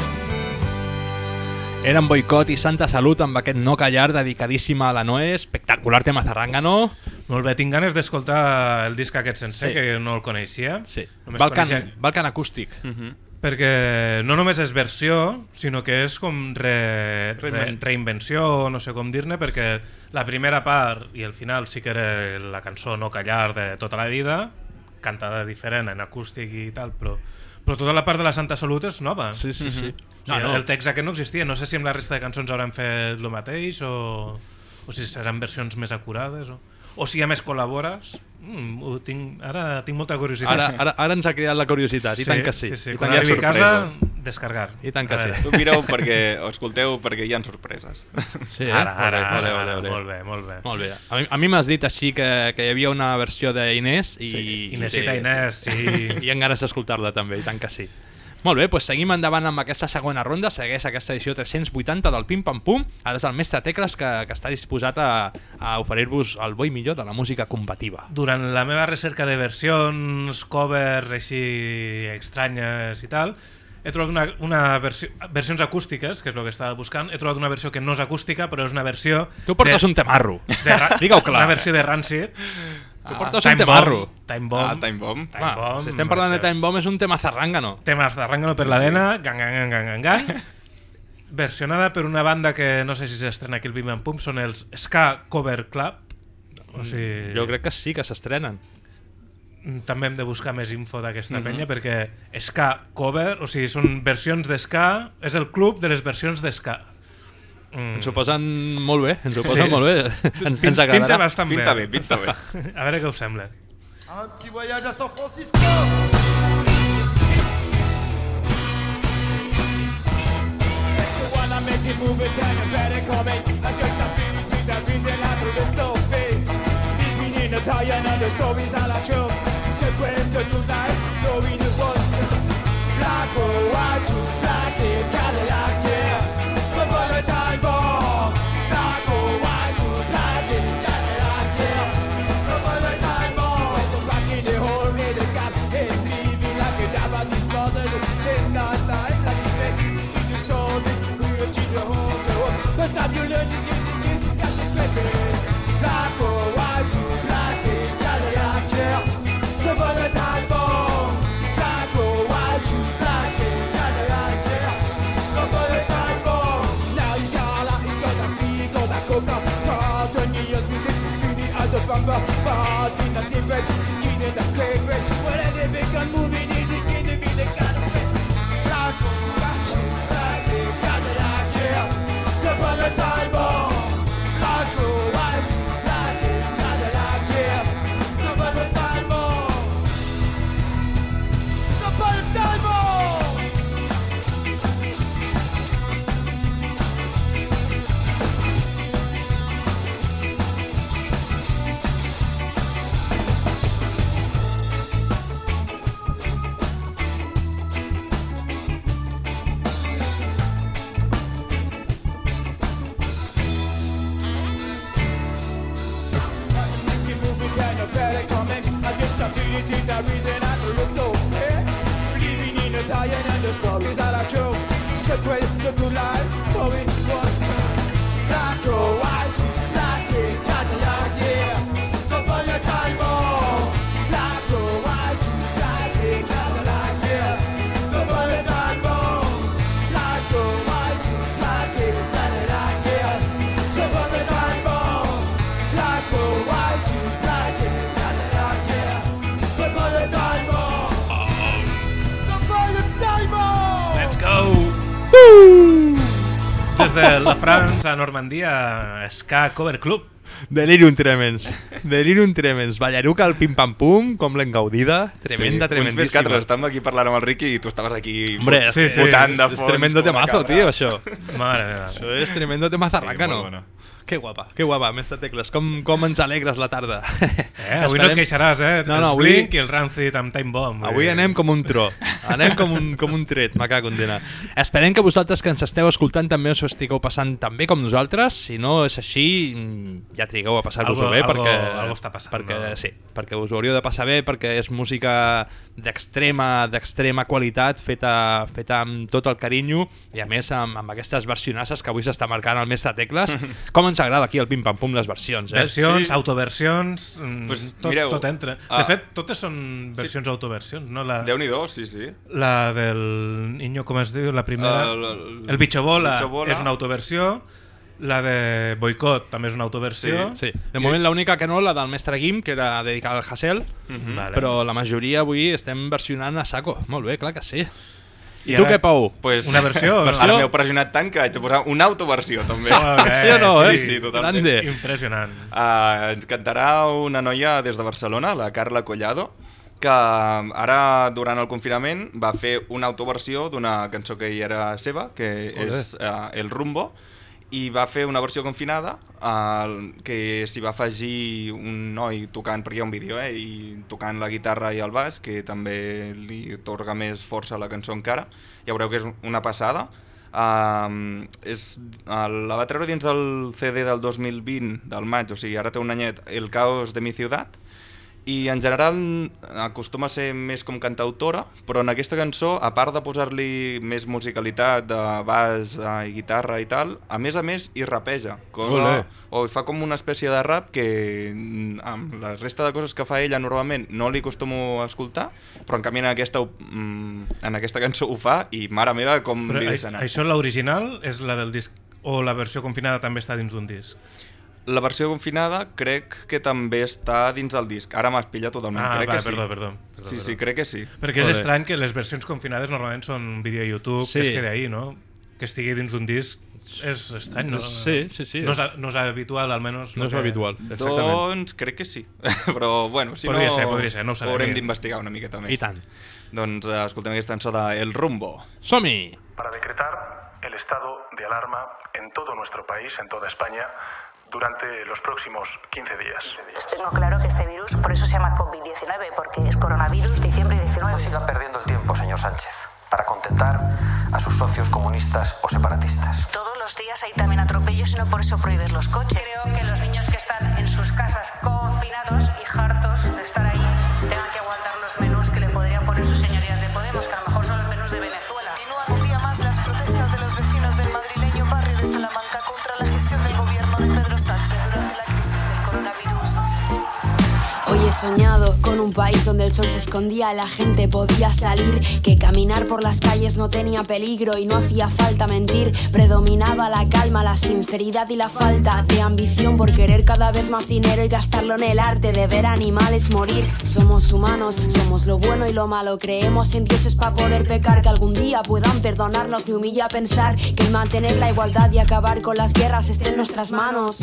Eren Boicot i Santa Salut amb aquest No Callar dedicadíssima a la Noé, espectacular tema Zarrangano. Molt bé, tinc ganes d'escoltar el disc aquest sencer, Sí. que no el coneixia. Sí. Només Balkan acústic. Perquè no només és versió, sinó que és com reinvenció, no sé com dir-ne, perquè la primera part i el final sí que era la cançó No Callar de tota la vida, cantada diferent en acústic i tal, però tota la part de la Santa Salut és nova. Sí. O sigui, el text aquest no existia. No sé si amb la resta de cançons hauran fet el mateix o si seran versions més acurades o si a més col·labores. Ara tinc molta curiositat. Ara ens ha cridat la curiositat, i tant que sí. Sí. I Quan tant que arribi a casa, sorpreses. descargar. I tant que sí. Tu mireu perquè, o escolteu perquè hi ha sorpreses. Sí, Ara, Molt molt bé. bé. A mi m'has dit així que hi havia una versió d'Inés i Inésita Inés, sí. i en ganes d'escoltar-la també, i tant que sí. Molt bé, doncs seguim endavant amb aquesta segona ronda. Segueix aquesta edició 380 del Pim Pam Pum. Ara és el mestre Tecles que està disposat a oferir-vos el bo i millor de la música combativa. Durant la meva recerca de versions, covers així estranyes i tal, he trobat versions acústiques, que és el que estava buscant. He trobat una versió que no és acústica, però és una versió... Tu portes un temarro. Digue-ho clar. Una versió de Rancid. Tu portes un temarro. Time Bomb. Time Bomb. Si estem parlant de Time Bomb és un tema zarrangano. Tema zarrangano per la vena, gang. Versionada per una banda que no sé si s'estrena aquí al Pim Pam Pum, són els Ska Cover Club. O sigui... Jo crec que sí, que s'estrenen. També hem de buscar més info d'aquesta penya, perquè Ska Cover, o sigui, són versions d'Ska, és el club de les versions d'Ska. Ens ho posen molt bé, ens agradarà. Pinta bastant Pinta bé. bé. A veure què us sembla. Un petit voyage à San Francisco. lying and the stories are like true. Separate the blue line, moving one. Black or white, black in Cadillac, yeah. Go for your time, oh. Black or white, black in Cadillac, yeah. Go for your time, oh. Black or white, black in Cadillac, yeah. Go for your time, oh. Black or white, black in Cadillac, yeah. Go for your time, oh. Go for your time, oh. Let's go! Des de la França a Normandia, Ska Cover Club. Delirium Tremens. Delirium Tremens. Ballaruca al pim-pam-pum, com l'hem gaudida. Tremenda, Uns més que tremendíssima. altres. Estàvem aquí parlant amb el Ricky i tu estaves aquí Hombre, és que votant de és fons. tremendo com una temazo, cabra. tio, això. Mare meva. Això és tremendo temazo arracano. molt bona. Que guapa, mestre Tecles. Com ens alegres la tarda. Avui no et queixaràs, No, Els avui- Blink i el Rancid amb Time Bomb. Avui anem com un tro. Anem com un tret, me cago en dena. Esperem que vosaltres que ens esteu escoltant també us ho estigueu passant tan bé com nosaltres. Si no és així, ja trigueu a passar-vos-ho bé. Algo perquè està passant, perquè, no? sí, perquè us ho hauríeu de passar bé, perquè és música d'extrema qualitat, feta amb tot el carinyo i a més amb aquestes versionasses que avui s'està marcant el mestre Tecles. Com ens agrada aquí el pim-pam-pum les versions, Versions, Sí. autoversions, Pues, tot, mireu, tot entra. De fet, totes són versions autoversions, no? Déu-n'hi-do, sí. La del Niño, com es diu, la primera... El Bicho Bola és una autoversió, la de Boicot també és una autoversió. Sí. De moment l'única que no, la del mestre Guim, que era dedicada al Hassel, Vale. però la majoria avui estem versionant a saco. Molt bé, clar que sí. I I tu ara- què, Pau? Pues, Una versió, no? Ara m'heu pressionat tant que haig de posar una autoversió, també. Sí o no, Sí, totalment. Grande. Impressionant. Ens cantarà una noia des de Barcelona, la Carla Collado, que ara, durant el confinament, va fer una autoversió d'una cançó que hi era seva, que és El Rumbo, i va fer una versió confinada que s'hi va afegir un noi tocant, perquè hi ha un vídeo, i tocant la guitarra i el baix, que també li atorga més força a la cançó encara. Ja veureu que és una passada. La va treure dins del CD del 2020, del maig, o sigui, ara té un anyet, El caos de mi ciutat, i en general acostuma a ser més com cantautora, però en aquesta cançó, a part de posar-li més musicalitat de baix i guitarra i tal, a més hi rapeja, o fa com una espècie de rap que amb la resta de coses que fa ella normalment no li acostumo a escoltar, però en canvi en aquesta cançó ho fa i mare meva com Però li deixa anar. això l'original és la del disc o la versió confinada també està dins d'un disc? La versió confinada crec que també està dins del disc. Ara m'has pillat totalment. Crec que sí. Perdó. Sí, crec que sí. Perquè és estrany que les versions confinades normalment són un vídeo a YouTube, que es queda ahí, ¿no? Que estigui dins d'un disc és estrany, no? Sí. No és habitual, almenys. No és habitual, exactament. Doncs crec que sí. Però bueno, si podria no... ser, no ho sabem. Haurem d'investigar una miqueta més. I tant. Doncs escoltem aquesta cançó de El Rumbo. Som-hi! Para decretar el estado de alarma en todo nuestro país, en toda España, durante los próximos 15 días. Tengo claro que este virus, por eso se llama COVID-19, porque es coronavirus diciembre 19. No siga perdiendo el tiempo, señor Sánchez, para contentar a sus socios comunistas o separatistas. Todos los días hay también atropellos y no por eso prohíbes los coches. Creo que los niños que están en sus casas confinados y hartos de estar ahí tengan que aguantar los menús que le podrían poner sus señorías de Podemos, que a lo mejor son los menús de Venezuela. Continúan un día más las protestas de los vecinos del madrileño barrio de Salamanca contra la gestión del gobierno de Pedro Sánchez durante la crisis del coronavirus. Hoy he soñado con un país donde el sol se escondía, la gente podía salir, que caminar por las calles no tenía peligro y no hacía falta mentir. Predominaba la calma, la sinceridad y la falta de ambición por querer cada vez más dinero y gastarlo en el arte de ver animales morir. Somos humanos, somos lo bueno y lo malo, creemos en dioses para poder pecar, que algún día puedan perdonarnos. Me humilla pensar que el mantener la igualdad y acabar con las guerras esté en nuestras manos.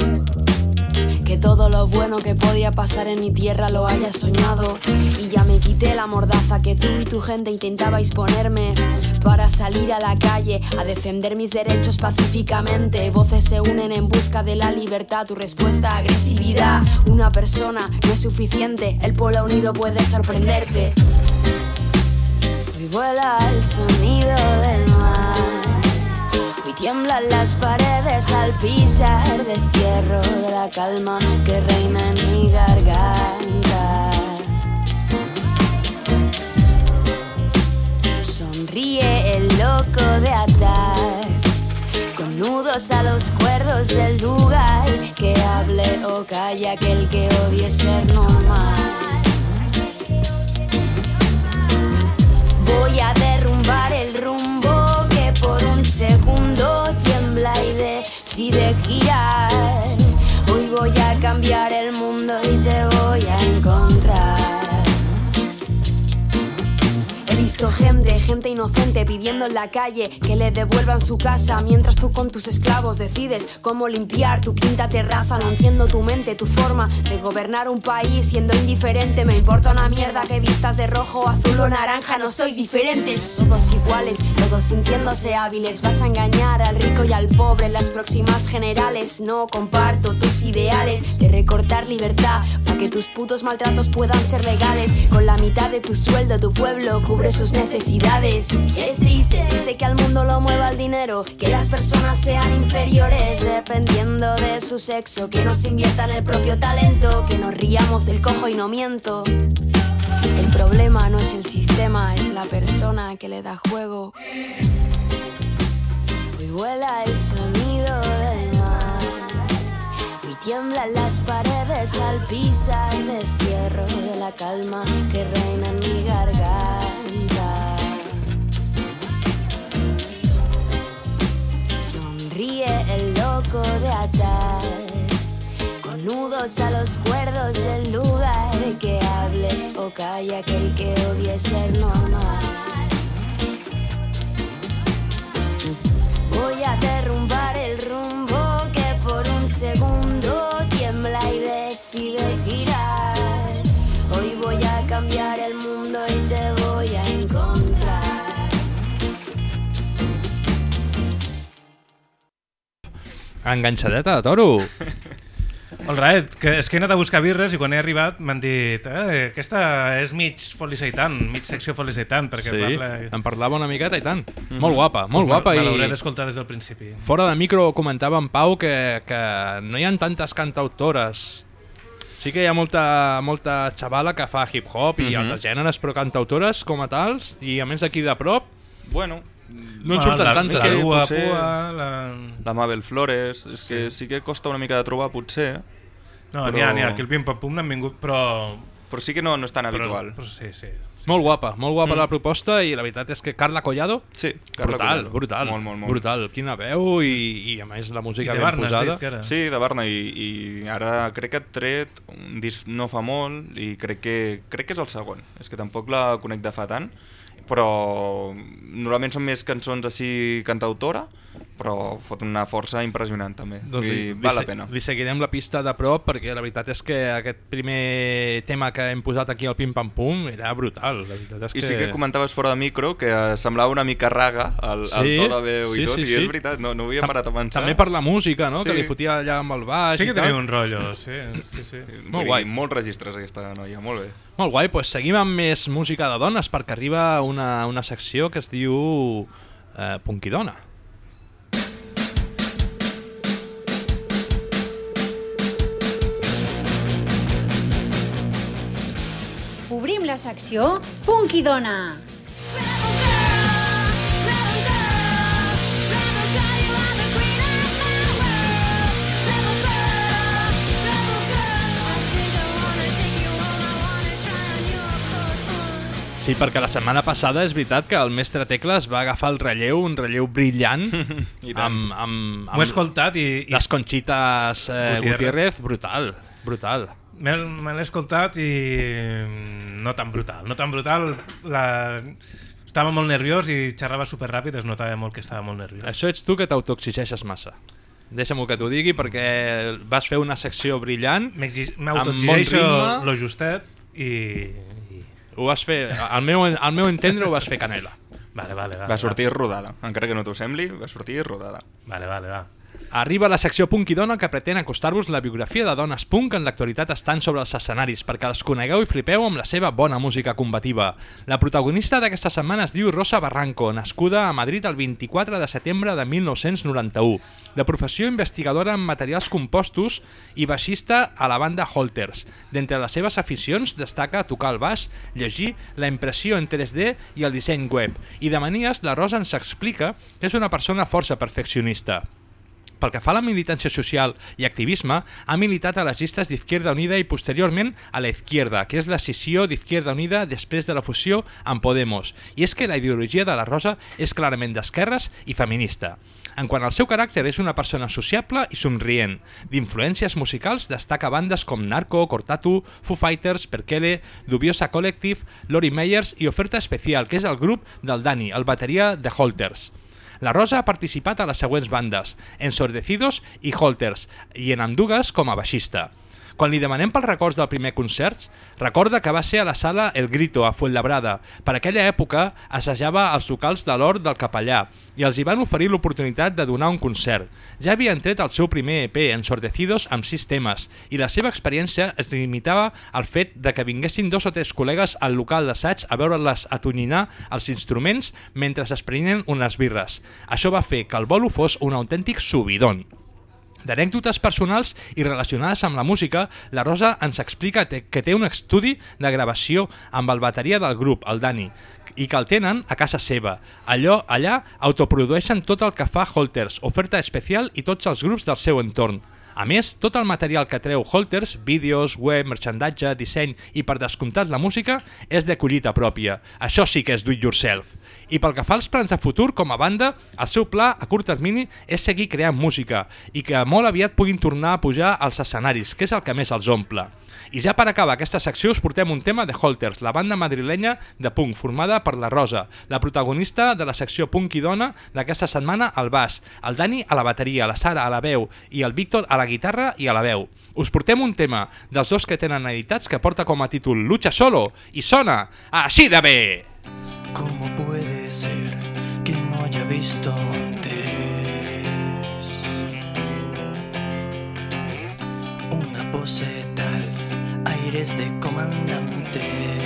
Que todo lo bueno que podía pasar en mi tierra lo haya soñado. Y ya me quité la mordaza que tú y tu gente intentabais ponerme para salir a la calle a defender mis derechos pacíficamente. Voces se unen en busca de la libertad. Tu respuesta, agresividad. Una persona no es suficiente. El pueblo unido puede sorprenderte. Hoy vuela el sonido del mar. Hoy tiemblan las paredes al pisar, destierro de la calma que reina en mi garganta. Sonríe Nudos a los cuerdos del lugar, que hable o calle aquel que odie ser normal. Voy a derrumbar el rumbo que por un segundo tiembla y decide girar. Hoy voy a cambiar el mundo y te voy a encontrar. He visto gente inocente pidiendo en la calle que le devuelvan su casa, mientras tú con tus esclavos decides cómo limpiar tu quinta terraza. No entiendo tu mente, tu forma de gobernar un país siendo indiferente. Me importa una mierda que vistas de rojo, azul o naranja, no soy diferente. Todos iguales, todos sintiéndose hábiles. Vas a engañar al rico y al pobre en las próximas generales. No comparto tus ideales de recortar libertad para que tus putos maltratos puedan ser legales. Con la mitad de tu sueldo tu pueblo cubre sus necesidades. Es triste que al mundo lo mueva el dinero, que las personas sean inferiores dependiendo de su sexo, que no se invierta en el propio talento, que nos riamos del cojo y no miento. El problema no es el sistema, es la persona que le da juego. Hoy vuela el sonido del mar, hoy tiemblan las paredes al pisar destierro de la calma que reina en mi garganta. Sonríe el loco de atar, con nudos a los cuerdos del lugar, que hable o calle aquel que odie ser normal. Voy a derrumbar el rumbo que por un segundo tiembla y decide girar. Hoy voy a cambiar el mundo y te voy a encontrar. Enganxadeta de toro. All right, que és que he anat a buscar birres i quan he arribat m'han dit aquesta és mig Foli Seitan, mig secció Foli Seitan, perquè sí, parla... en parlava una miqueta i tant. Molt guapa, molt guapa. Me l'hauré d'escoltar des del principi. Fora de micro comentava en Pau que no hi ha tantes cantautores. Sí que hi ha molta xavala que fa hip-hop i altres gèneres, però cantautores com a tals, i a més aquí de prop... Bueno... No en surten tantes. La Dua Pua, la Mabel Flores... És que sí que costa una mica de trobar, potser. No, n'hi ha, aquí el Pim Pam Pum n'han vingut, però... Però sí que no és tan habitual. Però sí. Molt guapa la proposta, i la veritat és que Carla Collado... Sí, Carla Collado. Brutal. Molt. Brutal. Quina veu i a més la música ben posada. Sí, de Barna, i ara crec que ha tret un disc no fa molt i crec que és el segon. És que tampoc la conec de fa tant, però normalment són més cançons així cantautora, però fot una força impressionant també. Doncs val la pena. Li seguirem la pista de prop, perquè la veritat és que aquest primer tema que hem posat aquí al Pim Pam Pum era brutal. La veritat és que... I sí que comentaves fora de micro que semblava una mica raga el to de veu i tot, i és veritat, no havia parat a pensar. També per la música, no? Que li fotia allà amb el baix. Sí que tenia un rotllo, sí. Molt guai. Molts registres aquesta noia, molt bé. Molt guai, doncs seguim amb més música de dones, perquè arriba una secció que es diu Punkidona. Obrim la secció Punkidona. Sí, perquè la setmana passada és veritat que el mestre Tecles va agafar el relleu, un relleu brillant, amb M'ho he escoltat i... les Conchitas Gutiérrez, brutal. Me l'he escoltat i no tan brutal. Estava molt nerviós i xerrava superràpid, es notava molt que estava molt nerviós. Això ets tu que t'autoexigeixes massa. Deixa'm que t'ho digui, perquè vas fer una secció brillant, m'autoexigeixo lo justet i... Ho vas fer, al meu entendre ho vas fer canela. Vale. Va sortir rodada, encara que no t'ho sembli, va sortir rodada. Vale, va. Arriba la secció Punkidona, que pretén acostar-vos la biografia de dones punk en l'actualitat estan sobre els escenaris, perquè les conegueu i flipeu amb la seva bona música combativa. La protagonista d'aquesta setmana es diu Rosa Barranco, nascuda a Madrid el 24 de setembre de 1991. De professió investigadora en materials compostos i baixista a la banda Holters. D'entre les seves aficions destaca tocar el baix, llegir, la impressió en 3D i el disseny web. I de manies, la Rosa ens explica que és una persona força perfeccionista. Pel que fa a la militància social i activisme, ha militat a les llistes d'Izquierda Unida i posteriorment a la Izquierda, que és la escissió d'Izquierda Unida després de la fusió amb Podemos. I és que la ideologia de la Rosa és clarament d'esquerres i feminista. En quant al seu caràcter, és una persona sociable i somrient. D'influències musicals destaca bandes com Narco, Cortatu, Foo Fighters, Perkele, Dubiosa Collective, Lori Meyers i Oferta Especial, que és el grup del Dani, el bateria de Holters. La Rosa ha participat a les següents bandes, Ensordecidos i Holters, i en ambdues com a baixista. Quan li demanem pels records del primer concert, recorda que va ser a la sala El Grito, a Fuenlabrada. Per aquella època assajava als locals de l'Hort del Capellà i els hi van oferir l'oportunitat de donar un concert. Ja havien tret el seu primer EP, Ensordecidos, amb 6 temes, i la seva experiència es limitava al fet de que vinguessin 2 o 3 col·legues al local d'assaig a veure-les atonyinar els instruments mentre es prenien unes birres. Això va fer que el bolo fos un autèntic subidon. D'anècdotes personals i relacionades amb la música, la Rosa ens explica que té un estudi de gravació amb el bateria del grup, el Dani, i que el tenen a casa seva. Allà autoprodueixen tot el que fa Holters, Oferta Especial i tots els grups del seu entorn. A més, tot el material que treu Holters, vídeos, web, merchandatge, disseny i per descomptat la música, és de collita pròpia. Això sí que és do it yourself. I pel que fa als plans de futur, com a banda, el seu pla a curt termini és seguir creant música i que molt aviat puguin tornar a pujar als escenaris, que és el que més els omple. I ja per acabar aquesta secció us portem un tema de Holters, la banda madrilenya de punk formada per la Rosa, la protagonista de la secció Punk i Dona d'aquesta setmana al baix, el Dani a la bateria, la Sara a la veu i el Víctor a la guitarra i a la veu. Us portem un tema dels dos que tenen editats que porta com a títol Lucha Solo i sona així de bé! ¿Cómo puede ser que no haya visto antes una pose tal, aires de comandante?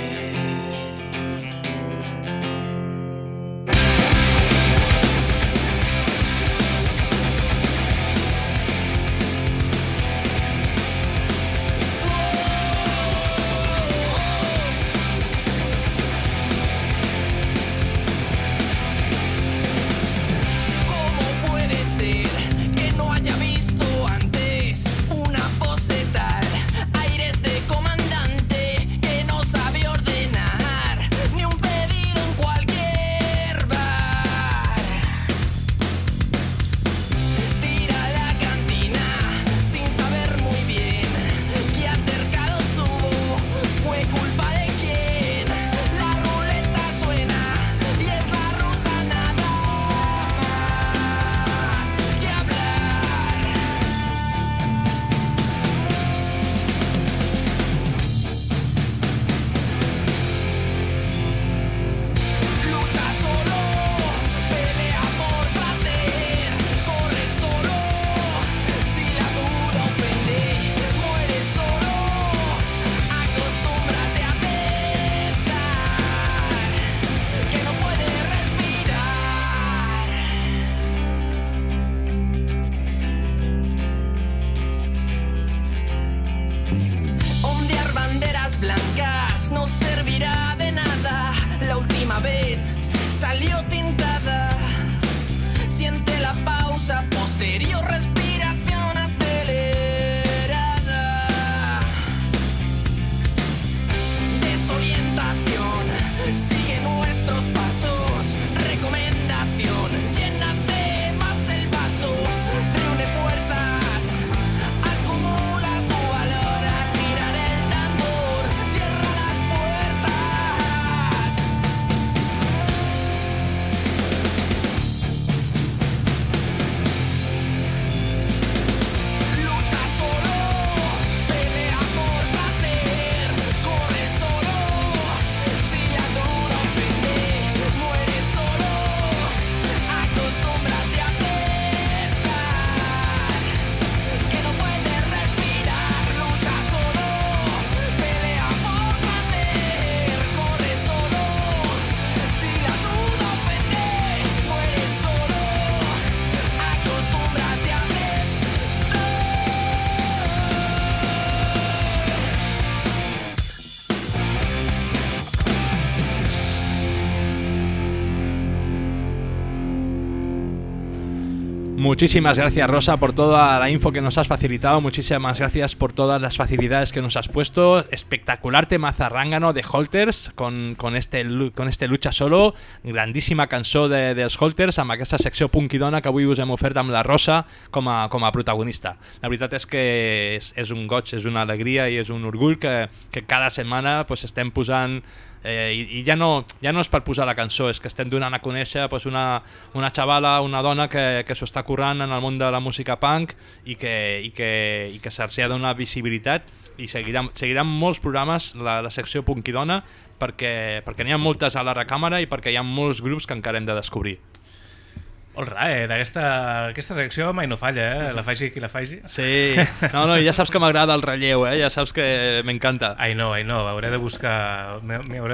Muchísimas gracias, Rosa, por toda la info que nos has facilitado. Muchísimas gracias por todas las facilidades que nos has puesto. Espectacular tema zarrangano de Holters con este Lucha Solo. Grandíssima cançó dels Holters amb aquesta secció punk i dona que avui us hem ofert amb la Rosa com a protagonista. La veritat és que és un goig, és una alegria i és un orgull que cada setmana estem posant... i ja no és per posar la cançó, és que estem donant a conèixer una xavala, una dona que s'ho està currant en el món de la música punk i que se'ls ha donat visibilitat, i seguiran molts programes la secció punk i dona perquè n'hi ha moltes a la recàmera i perquè hi ha molts grups que encara hem de descobrir. All right, aquesta secció mai no falla, la faci qui la faci. Sí, no, ja saps que m'agrada el relleu, ja saps que m'encanta. I know, hauré de buscar... M'hauré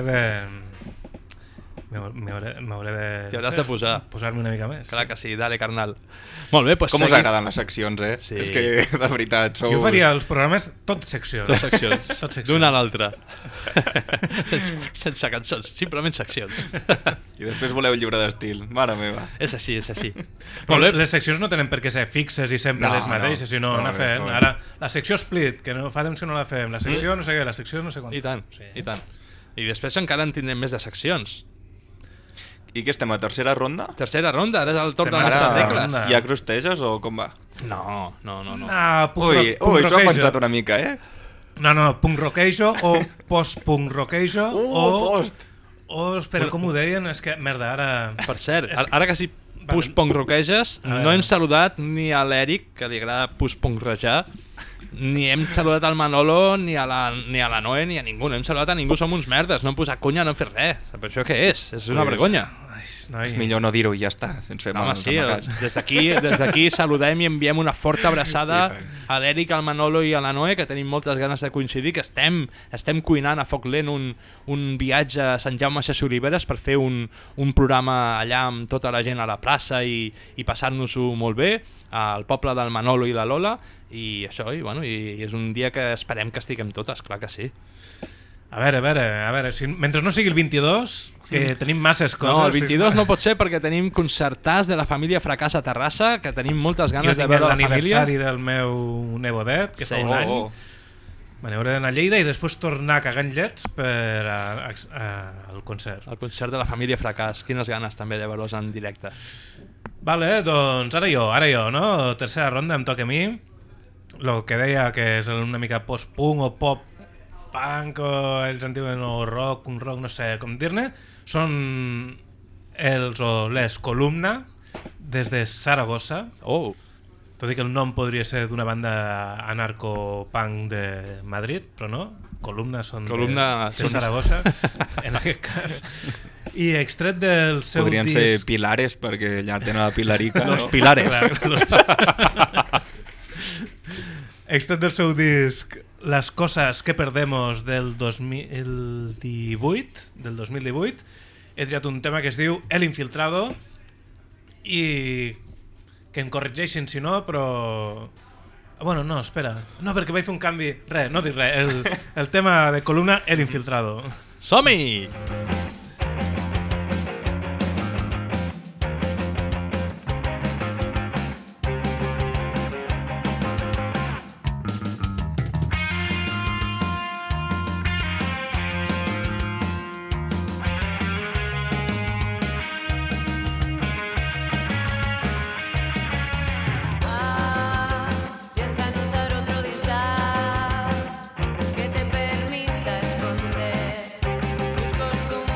de... T'hi hauràs de posar. Posar-me una mica més. Clar que sí, dale, carnal. Molt bé, Com us agraden les seccions, Sí. És que, de veritat, sou... Jo faria els programes tot seccions. Tot seccions, d'una a l'altra. Sense cançons, simplement seccions. I després voleu el llibre d'estil, mare meva. És així. Molt bé. Les seccions no tenen per què ser fixes i sempre les mateixes, sinó anar fent. Ara, la secció Split, que no fa temps que no la fem, la secció no sé què, la secció no sé quant. I tant. I després encara en tindrem més de seccions. I què estem, a tercera ronda? Tercera ronda, ara és el torn de les tecles. Hi ha crosteges o com va? No. Ui, això ho he pensat una mica, No, punk rockejo o post-punk rockejo post. Espera, com ho deien? És que, merda, ara... Per cert, ara que sí post-punk roqueges, no hem saludat ni a l'Eric, que li agrada post-punk rojar, ni hem saludat al Manolo, ni a la Noe, ni a ningú. No hem saludat a ningú, som uns merdes, no hem posat cunya, no hem fet res. Per això què és? És una vergonya. És millor no dir-ho i ja està. Home, sí, des d'aquí saludem i enviem una forta abraçada a l'Eric, al Manolo i a la Noe, que tenim moltes ganes de coincidir, que estem cuinant a foc lent un viatge a Sant Jaume Ses Oliveres per fer un programa allà amb tota la gent a la plaça i passar-nos-ho molt bé al poble del Manolo i la Lola, i això, i és un dia que esperem que estiguem totes, clar que sí. A veure, mentre no sigui el 22, que tenim masses coses... No, el 22 no pot ser perquè tenim concertats de la família Fracàs a Terrassa, que tenim moltes ganes de veure la família. Jo tinc l'aniversari del meu nebodet, que fa un any. Me n'hauré d'anar a Lleida i després tornar cagant llets per al concert. El concert de la família Fracàs. Quines ganes també de veure'ls en directe. Vale, doncs ara jo, no? Tercera ronda, em toca a mi. Lo que deia que és una mica post-punk o pop punk, o ells en diuen rock, un rock, no sé com dir-ne, són els o les Columna des de Saragossa. Tot i que el nom podria ser d'una banda anarco-punk de Madrid, però no, Columna són de Saragossa en aquest cas. I extret del seu Podrien disc... ser Pilares, perquè ja tenen la Pilarica. Los Pilares. Extret del seu disc Las cosas que perdemos del 2018, he triat un tema que es diu El Infiltrado, i que em corregeixin si no, però... Bueno, no, espera. No, perquè vaig fer un canvi. No dic res. El tema de Columna, El Infiltrado. Som-hi! Piensa en usar otro disfraz que te permita esconder tus costumbres.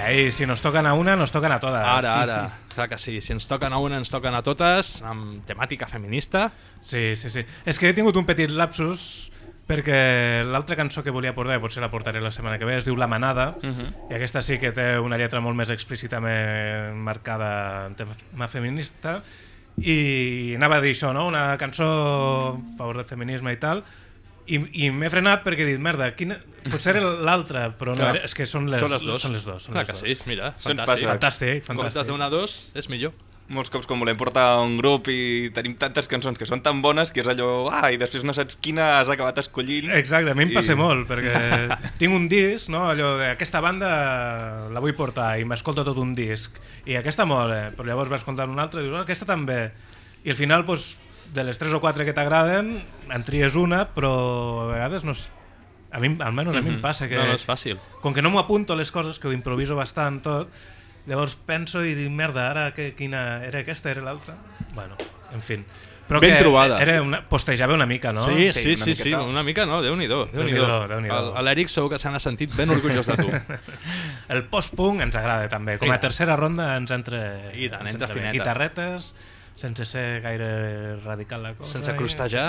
ahí si nos toquen a una, nos toquen a totes. Ara, clar que sí. Si ens toquen a una, ens toquen a totes, amb temàtica feminista. Sí. És que he tingut un petit lapsus perquè l'altra cançó que volia portar, potser la portaré la setmana que ve, es diu La Manada, i aquesta sí que té una lletra molt més explícitament marcada en tema feminista, i anava a dir això, no? Una cançó a favor del feminisme i tal, i m'he frenat perquè he dit, merda, potser era l'altra, però no, és que són les dos. Clar que sí, mira, fantàstic. En comptes d'una o dos, és millor. Molts cops quan volem portar un grup i tenim tantes cançons que són tan bones que és allò, i després no saps quina has acabat escollint. Exacte, a mi em passa molt, perquè tinc un disc, no? Allò d'aquesta banda la vull portar i m'escolto tot un disc, i aquesta mola, però llavors vas escoltar una altra i dius, aquesta també, i al final, doncs, de les 3 o 4 que t'agraden, en tries una, però a vegades no és... almenys a mi em passa que... No és fàcil. Com que no m'ho apunto les coses, que ho improviso bastant tot, llavors penso i dic, merda, ara quina era aquesta, era l'altra? Bueno, en fi. Però ben trobada. Postejava una mica, no? Sí, una mica no, Déu-n'hi-do. L'Eric segur que s'ha sentit ben orgullós de tu. El post-punk ens agrada també, com a tercera ronda ens entra fineta. Guitarretes, sense ser gaire radical la cosa. Sense crostejar.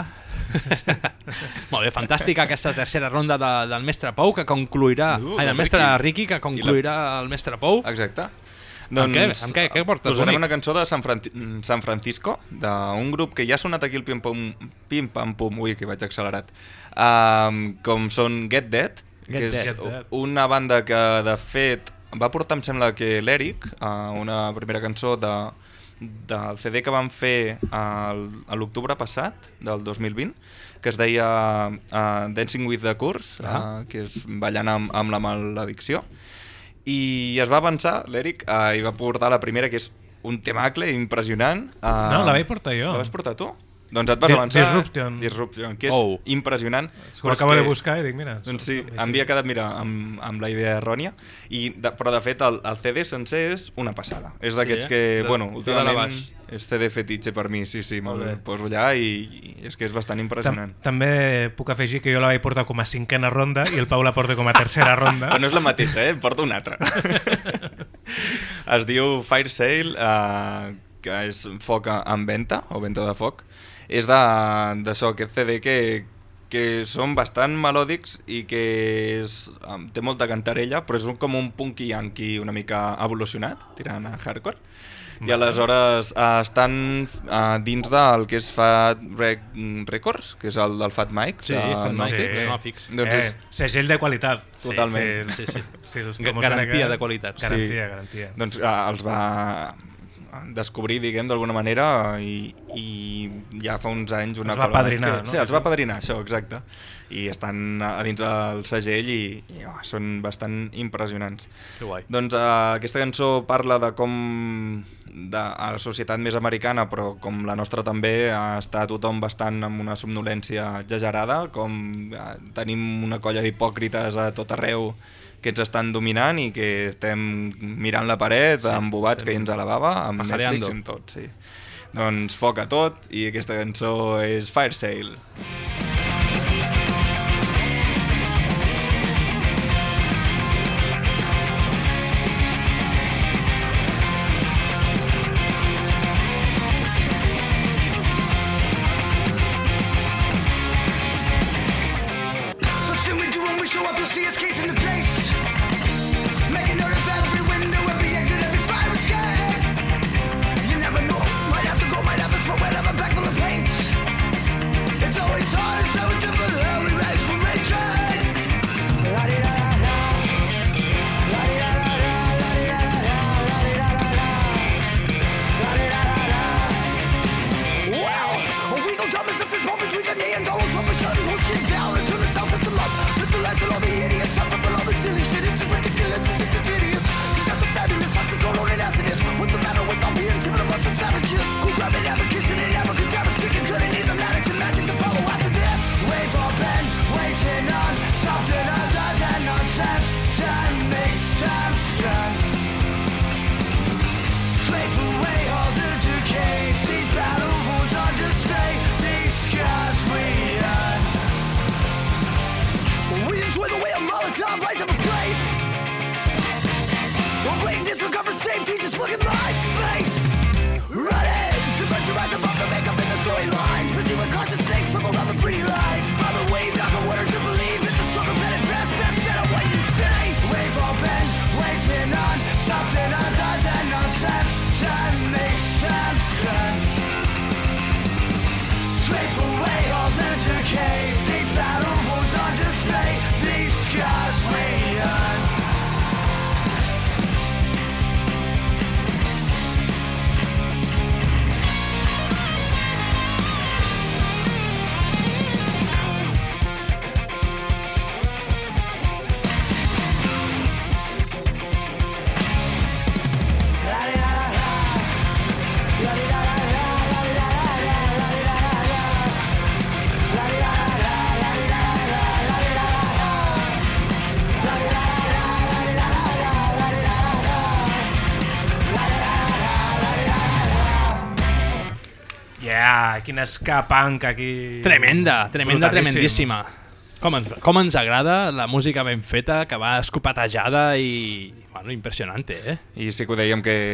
Molt bé, fantàstica aquesta tercera ronda del mestre Pou, que concluirà... del mestre Riqui, que concluirà el mestre Pou. Exacte. Doncs, amb què portes? Posarem una cançó de San Francisco, d'un grup que ja ha sonat aquí el Pim Pam Pum, ui, que vaig accelerat, com són Get Dead, que és una banda que de fet va portar, em sembla que l'Eric, una primera cançó del CD que van fer a l'octubre passat, del 2020, que es deia Dancing with the Curse, que és ballant amb la maledicció. I es va avançar, l'Eric, i va portar la primera, que és un temacle impressionant. No, la vaig portar jo. La vas portar tu? Doncs et vas avançar. Disruption, que és impressionant. Ho acabo de buscar i dic, mira... Doncs sí, em havia quedat, mira, amb la idea errònia, però de fet el CD sencer és una passada. És d'aquests que, bueno, últimament és CD fetitxe per mi, sí, me'l poso allà i és que és bastant impressionant. També puc afegir que jo la vaig portar com a 5a ronda i el Pau la porta com a 3a ronda. Però no és la mateixa, em porta una altra. Es diu Fire Sale, que és foc en venta, o venta de foc. És d'això, aquest CD que són bastant melòdics i que té molta cantarella, però és com un punky yankee una mica evolucionat, tirant a hardcore. I aleshores estan dins del que és Fat Records, que és el del Fat Mike. Sí, Fat Mike, Nofix. Segell de qualitat. Totalment. Garantia de qualitat. Garantia. Doncs els va descobrir, diguem, d'alguna manera i ja fa uns anys els va padrinar, no? Sí, els va padrinar, això, exacte, i estan a dins del segell i són bastant impressionants. Que guai. Doncs aquesta cançó parla de com a la societat més americana, però com la nostra també, està tothom bastant amb una somnolència exagerada, com tenim una colla d'hipòcrites a tot arreu que ens estan dominant i que estem mirant la paret embobats caient a la bava, amb Netflix i amb tot. Sí. Doncs foc a tot i aquesta cançó és Fire Sale. You just look at my face. Running to put your eyes above the makeup in the storylines. Pursuing cars and snakes circle around the pretty lines. By the way, knock on wood or to believe it's a struggle, but it's best at what you say. We've all been waiting on something other than nonsense. Time makes sense. Scrape away all the decay. These battle wounds on display. These scars we earn. Quina ska punk aquí... Tremendíssima. Com ens agrada la música ben feta, que va escopatejada i... Bueno, impressionante, eh? I sí que ho dèiem que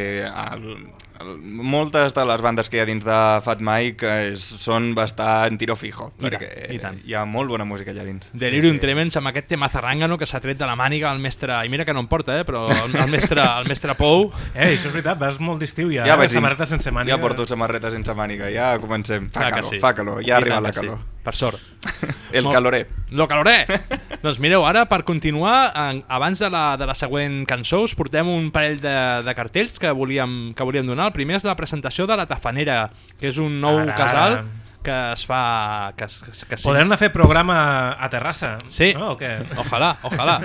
moltes de les bandes que hi ha dins de Fat Mike són bastant tiro fijo, perquè hi ha molt bona música allà dins. Delirium Tremens amb aquest tema zarrangano que s'ha tret de la màniga el mestre, i mira que no em porta, però el mestre Pou. Això és veritat, vas molt d'estiu ja samarreta sense màniga. Ja porto samarreta sense màniga, ja comencem. Fa calor, ja ha arribat la calor. Per sort. El caloré. Lo caloré! Doncs mireu, ara per continuar, abans de la següent cançó us portem un parell de cartells que volíem donar. El primer és la presentació de La Tafanera, que és un nou casal que es fa... Que sí. Podem anar a fer programa a Terrassa? Sí, no, o què? Ojalà.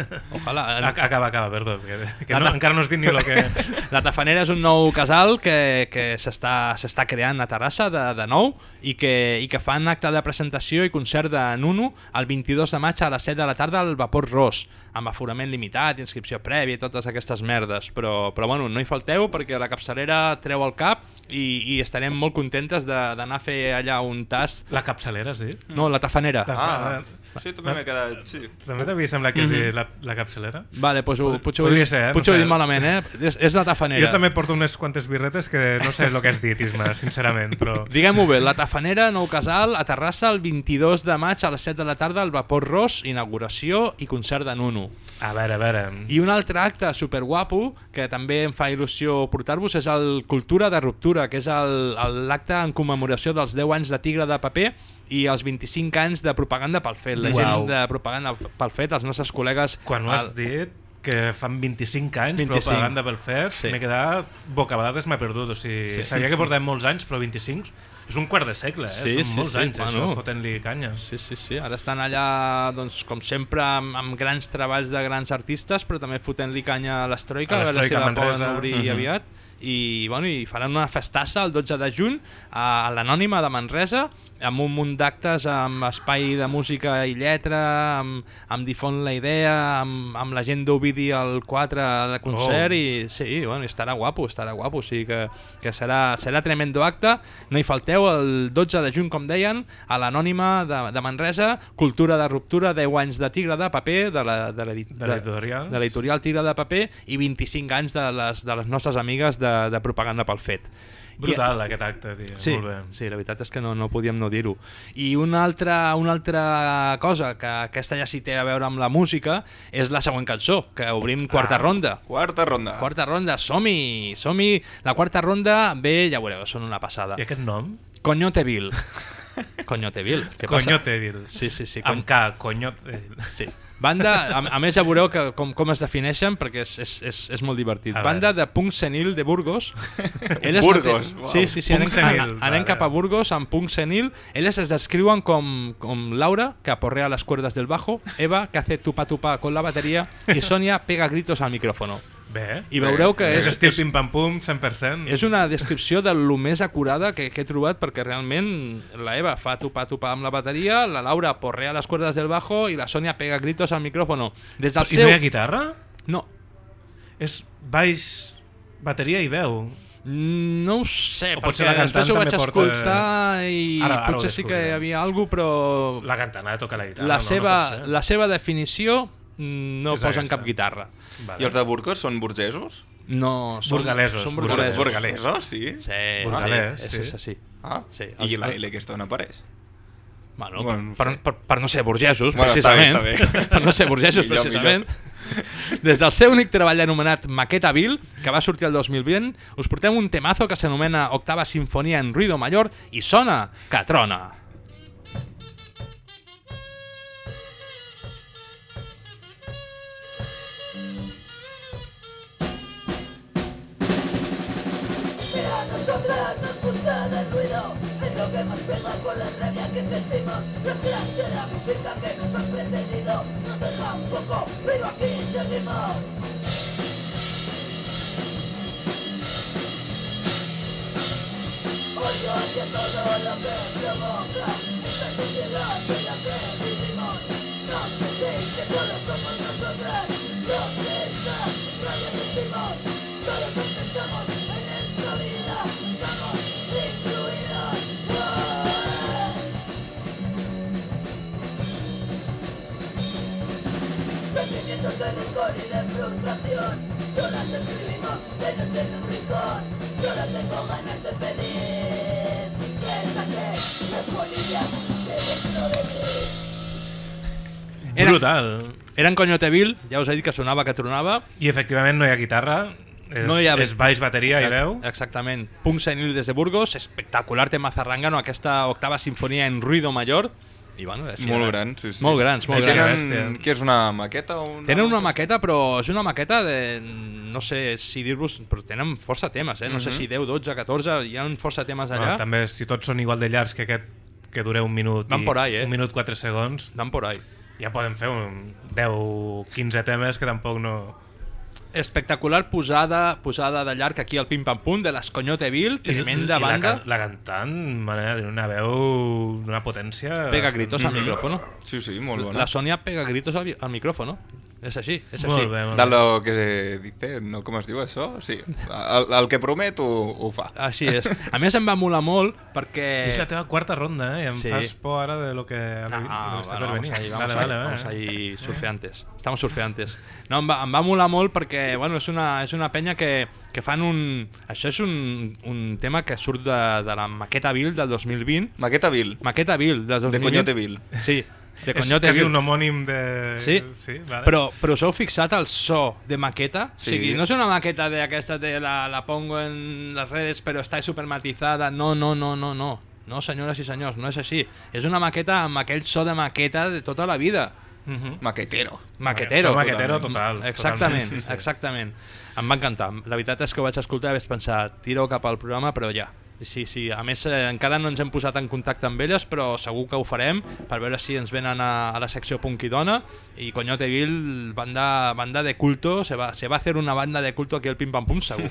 Acaba, perdó, que encara no has dit ni el que... La Tafanera és un nou casal que s'està creant a Terrassa de nou i que fan acte de presentació i concert de Nuno el 22 de maig a les 7 de la tarda al Vapor Ros, amb aforament limitat, inscripció prèvia i totes aquestes merdes, però bueno, no hi falteu perquè la capçalera treu el cap i estarem molt contentes d'anar a fer allà un tast. La capçalera, has dit? No, la Tafanera. Sí, també m'he quedat... Sí. També t'havia semblat que és dir la capçalera? Vale, doncs podria ser, potser ho he dit malament, És la Tafanera. Jo també porto unes quantes birretes que no sé el que has dit, Isma, sincerament, però... Diguem-ho bé, la Tafanera, nou casal, a Terrassa el 22 de maig a les 7 de la tarda al Vapor Ros, inauguració i concert de Nuno. A veure... I un altre acte superguapo, que també em fa il·lusió portar-vos, és el Cultura de Ruptura, que és l'acte en commemoració dels 10 anys de Tigre de Paper i els 25 anys de Propaganda pel Fet. La gent de Propaganda pel Fet, els nostres col·legues... Quan ho has dit, que fan 25 anys Propaganda pel Fet, m'he quedat bocabadades, m'ha perdut. O sigui, sabia que portàvem molts anys, però 25 és un quart de segle, són molts anys, això, fotent-li canya. Sí, ara estan allà, doncs, com sempre, amb grans treballs de grans artistes, però també fotent-li canya a l'Estroika, a veure si la poden obrir aviat. I faran una festassa el 12 de juny a l'Anònima de Manresa, amb un munt d'actes, amb espai de música i lletra, amb Difon la Idea, amb la gent d'Ovidi al 4 de concert, i sí, estarà guapo, o sigui que serà tremendo acte. No hi falteu, el 12 de juny, com deien, a l'Anònima de Manresa, Cultura de Ruptura, 10 anys de Tigre de Paper, de l'editorial Tigre de Paper, i 25 anys de les nostres amigues de Propaganda pel Fet. Brutal, aquest acte, tio. Molt bé. Sí, la veritat és que no podíem no dir-ho. I una altra cosa, que aquesta ja sí té a veure amb la música, és la següent cançó, que obrim quarta ronda. Quarta ronda, som-hi. La quarta ronda, bé, ja veureu, són una passada. I aquest nom? Coñoteville. Coñoteville. Coñoteville. Sí. Amb K, Coñoteville. Sí. Banda, a més ja veureu com es defineixen, perquè és molt divertit. Banda de punk senil de Burgos. Burgos? Sí, anem cap a Burgos amb punk senil. Elles es descriuen com Laura, que aporrea las cuerdas del bajo, Eva, que hace tupa con la batería, i Sonia pega gritos al micrófono. Bé, i veureu que és estil pim-pam-pum 100%. És una descripció de lo més acurada que he trobat, perquè realment la Eva fa tupa amb la bateria, la Laura porrea les cuerdas del bajo i la Sonia pega gritos al micrófono. I no hi ha guitarra? No. És baix, bateria i veu? No ho sé, perquè després ho vaig escoltar i potser sí que hi havia alguna cosa, però... La cantant ha de tocar la guitarra, la seva definició no posen cap guitarra. I els de Burgos són burgesos? No, burgalesos. Són burgalesos. Burgalesos, sí? Sí, burgalès, sí. Sí. Ah, sí. I la L aquesta on apareix? Bueno, per no ser burgesos, bueno, precisament. Està bé. Per no ser burgesos, precisament. Des del seu únic treball anomenat Maquetaville, que va sortir el 2020, us portem un temazo que s'anomena Octava Sinfonia en Ruido Mayor i sona que trona. Nosotras nos gusta del ruido, es lo que más pega con la rabia que sentimos. Los cracks de la música que nos han precedido nos deja un poco, pero aquí seguimos. Odio hacia todo lo que provoca esta sociedad en la que vivimos. No penséis que solo somos nosotras los que esta rabia sentimos. Solo contestamos en esta vida, estamos incluidos. Sentimientos de rencor y de frustración, solas escribimos de noche en un rincón. Solo tengo ganas de pedir que saquen las polillas de dentro de mí. Brutal. Eren Coñoteville, ja us he dit que sonava que tronava. I efectivament no hi ha guitarra, és baix, bateria i veu. Exactament. Punk senil des de Burgos, espectacular tema zarrangano, aquesta octava sinfonia en ruido mayor. I bueno, molt grans, sí, sí. Molt grans, molt grans. Què és una maqueta? Tenen una maqueta, però és una maqueta de... No sé si dir-vos... Però tenen força temes, No sé si 10, 12, 14... Hi ha força temes allà. També, si tots són igual de llargs que aquest, que dura un minut i 4 segons... Van por ahí. Ja podem fer 10, 15 temes que tampoc no... Espectacular posada de llarg aquí al Pim Pam Pum de les Coñoteville, tremenda banda. La cantant, una veu d'una potència... Pega gritos al micrófono. Sí, sí, molt bona. La Sonia pega gritos al micrófono. És així, és així. Molt bé, molt bé. De lo que se dice, no, com es diu això? Sí, el que promet ho fa. Així és. A més em va molar molt perquè... És la teva quarta ronda, I em fas por ara de lo que està per venir. Vamos ahí surfeantes. Estamos surfeantes. No, em va molar molt perquè bueno, és una penya que fan un... Això és un tema que surt de la Maquetaville del 2020. Maquetaville? Maquetaville del 2020. De Coñoteville. Sí. De és quasi un homònim de... Sí, vale. però us heu fixat el so de maqueta? Sí. O sigui, no és una maqueta d'aquesta de la pongo en les redes però està supermatizada. No, senyores i senyors, no és així. És una maqueta amb aquell so de maqueta de tota la vida. Maquetero. Maquetero total. Exactament, sí. Exactament. Em va encantar. La veritat és que ho vaig escoltar i vaig pensar, tiro cap al programa, però ja. Sí, a més encara no ens hem posat en contacte amb elles, però segur que ho farem per veure si ens venen a la secció Punkidona. I Coñoteville, banda de culto, se va a hacer una banda de culto aquí al Pim Pam Pum, segur.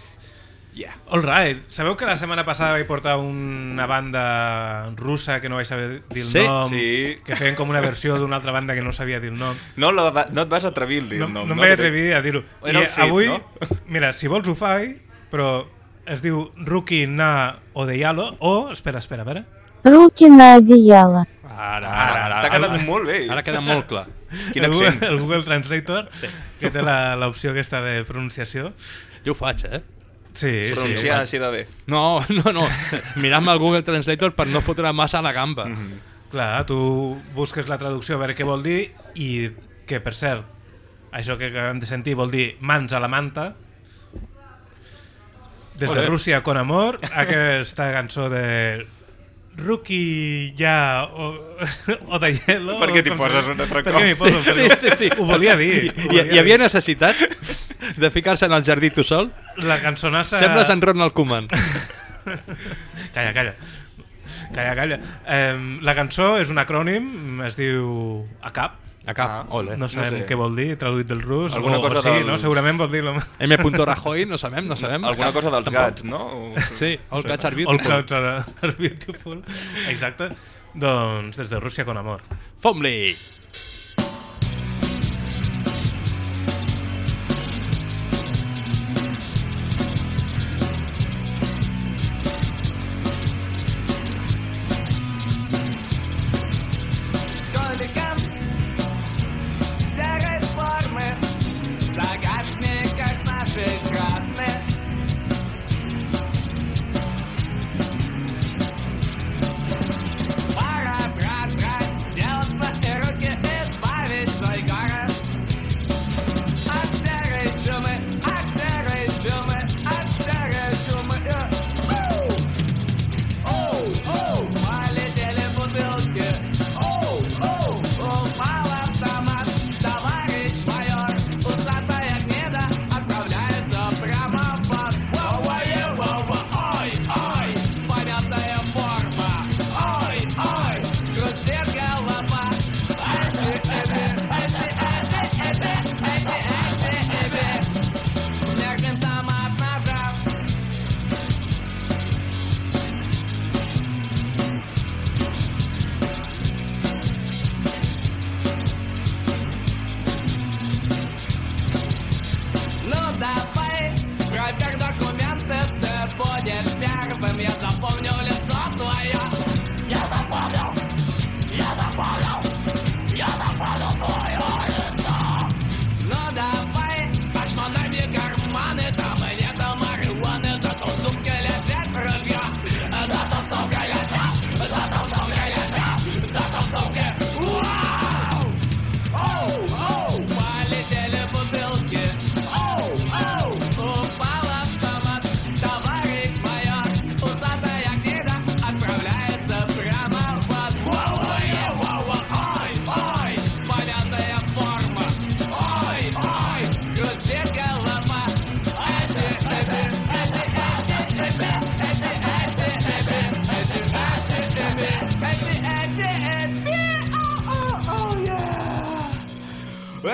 Yeah. All right. Sabeu que la setmana passada vaig portar una banda russa que no vaig saber dir el nom, que feien com una versió d'una altra banda que no sabia dir el nom. No et vas atrevir a dir el nom. No em vaig atrevir a dir-ho. I avui, mira, si vols ho faig, però es diu Ruki na Odeyalo o... Espera, a veure. Ruki na Odeyalo. Ara. T'ha quedat molt bé. Ara queda molt clar. Quin accent. El Google Translator, que té l'opció aquesta de pronunciació. Jo ho faig, Sí. Pronunciar així de bé. No. Mirant-me el Google Translator per no fotre massa a la gamba. Clar, tu busques la traducció a veure què vol dir i que, per cert, això que acabem de sentir vol dir mans a la manta. Des de Rússia con amor, aquesta cançó de Ruki ja o de hielo. Per què t'hi poses un altre cop? Per què m'hi poso? Sí. Ho volia dir. Hi havia necessitat de ficar-se en el jardí tu sol? La cançonassa... Sembles en Ronald Koeman. Calla. La cançó és un acrònim, es diu ACAP. Ole. No sabem què vol dir, traduït del rus. Alguna cosa sí, no? Segurament vol dir... M. Rajoy, no sabem. Alguna cosa dels gats, no? Sí, all cats are beautiful. All cats are beautiful. Exacte. Doncs des de Rússia con amor. Fom-li! Загадочник, как наши края.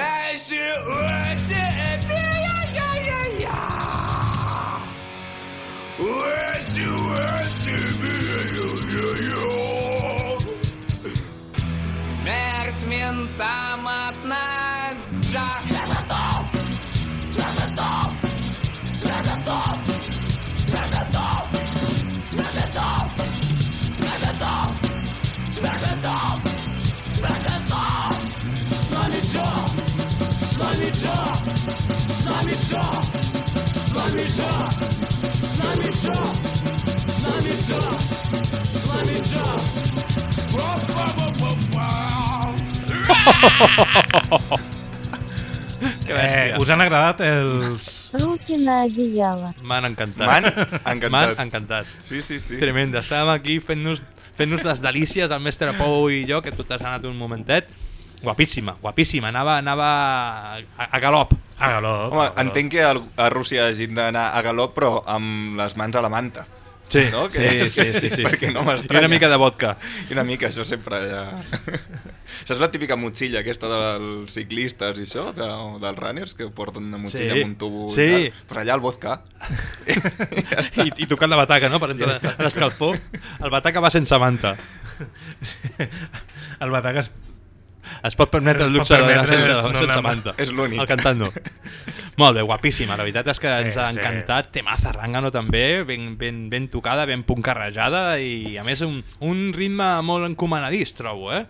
Смерть ментам одна. Que bèstia. Us han agradat els... Руки на одеяло. M'han encantat. M'han encantat. Sí. Tremenda. Estàvem aquí fent-nos les delícies, el mestre Pou i jo, que tu t'has anat un momentet. Guapíssima. Anava a galop. A galop. Home, entenc que a Rússia hagin d'anar a galop, però amb les mans a la manta. Sí, no? sí. Perquè no m'estranya. I una mica de vodka. I una mica, això sempre ja... Saps la típica motxilla aquesta dels ciclistes i això, dels runners, que porten una motxilla amb un tubo i tal? Pues allà el vodka. I tocant la bataca, no?, per entrar a l'escalfor. El bataca va sense manta. El bataca es pot permetre el luxe d'anar sense manta. És l'únic. El cantant no. Molt bé, guapíssima. La veritat és que ens ha encantat. Temaza Zángano també, ben tocada, ben puncarrejada i a més un ritme molt encomanadís, trobo, eh?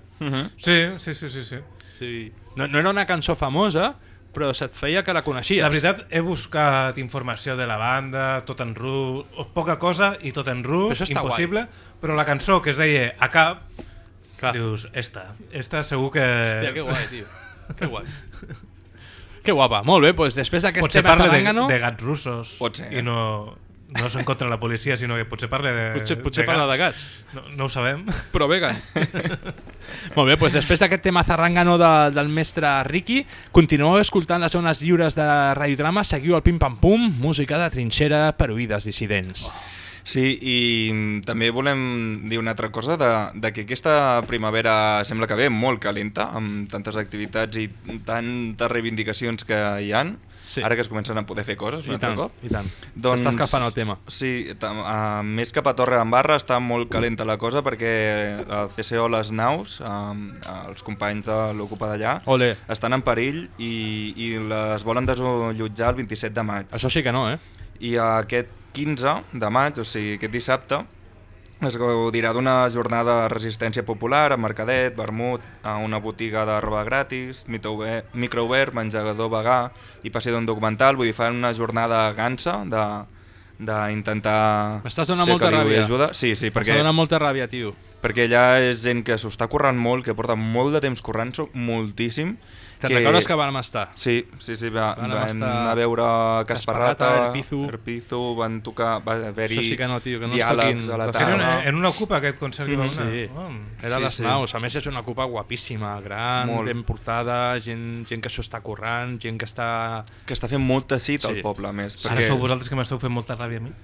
Sí. No era una cançó famosa, però se't feia que la coneixies. La veritat, he buscat informació de la banda, tot en rus, poca cosa i tot en rus, impossible, però la cançó que es deia A Cap, dius, esta segur que... Hòstia, que guai, tio. Que guai. Que guapa. Molt bé, doncs després d'aquest potser tema parla Zángano... de gats russos. Pot ser. I no són contra la policia, sinó que potser parla de Potser parla de gats. No ho sabem. Però vegan. Molt bé, doncs després d'aquest tema Zángano del mestre Ricky, continueu escoltant les zones lliures de radiodrama, seguiu el Pim Pam Pum, música de trinxera per oïdes dissidents. Sí, i també volem dir una altra cosa de que aquesta primavera sembla que ve molt calenta, amb tantes activitats i tantes reivindicacions que hi han, ara que es comencen a poder fer coses un altre cop. I tant, s'està escalfant el tema. Sí, més cap a Torredembarra està molt calenta la cosa perquè el CSO Les Naus, els companys de l'Ocupa d'allà, estan en perill i les volen desallotjar el 27 de maig. Això sí que no, eh? I aquest 15 de maig, o sigui, aquest dissabte, es gaudirà d'una jornada de resistència popular a Mercadet, vermut, a una botiga de roba gratis, microobert, menjador vegà i passi d'un documental. Vull dir, fan una jornada gansa d'intentar... M'estàs donant molta ràbia. Sí, perquè... M'estàs donant molta ràbia, tio. Perquè allà és gent que s'ho està currant molt, que porta molt de temps currant-s'ho, moltíssim. Te'n recordes que vam estar? Sí, van a veure Casparrata, Erpizu, van tocar, va haver-hi diàlegs a la taula. En una ocupa aquest concert que va anar. Sí, era Les Naus, a més és una ocupa guapíssima, gran, ben portada, gent que s'ho està currant, gent que està... Que està fent molta cita al poble, a més. Ara sou vosaltres que m'esteu fent molta ràbia a mi?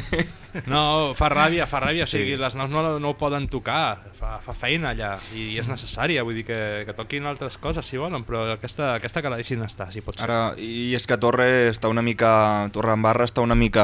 No, fa ràbia, o sigui, Les Naus no ho poden tocar, fa feina allà i és necessària, vull dir que toquin altres coses si volen, però aquesta que la deixin estar, si pot ser. Ara, i és que Torredembarra està una mica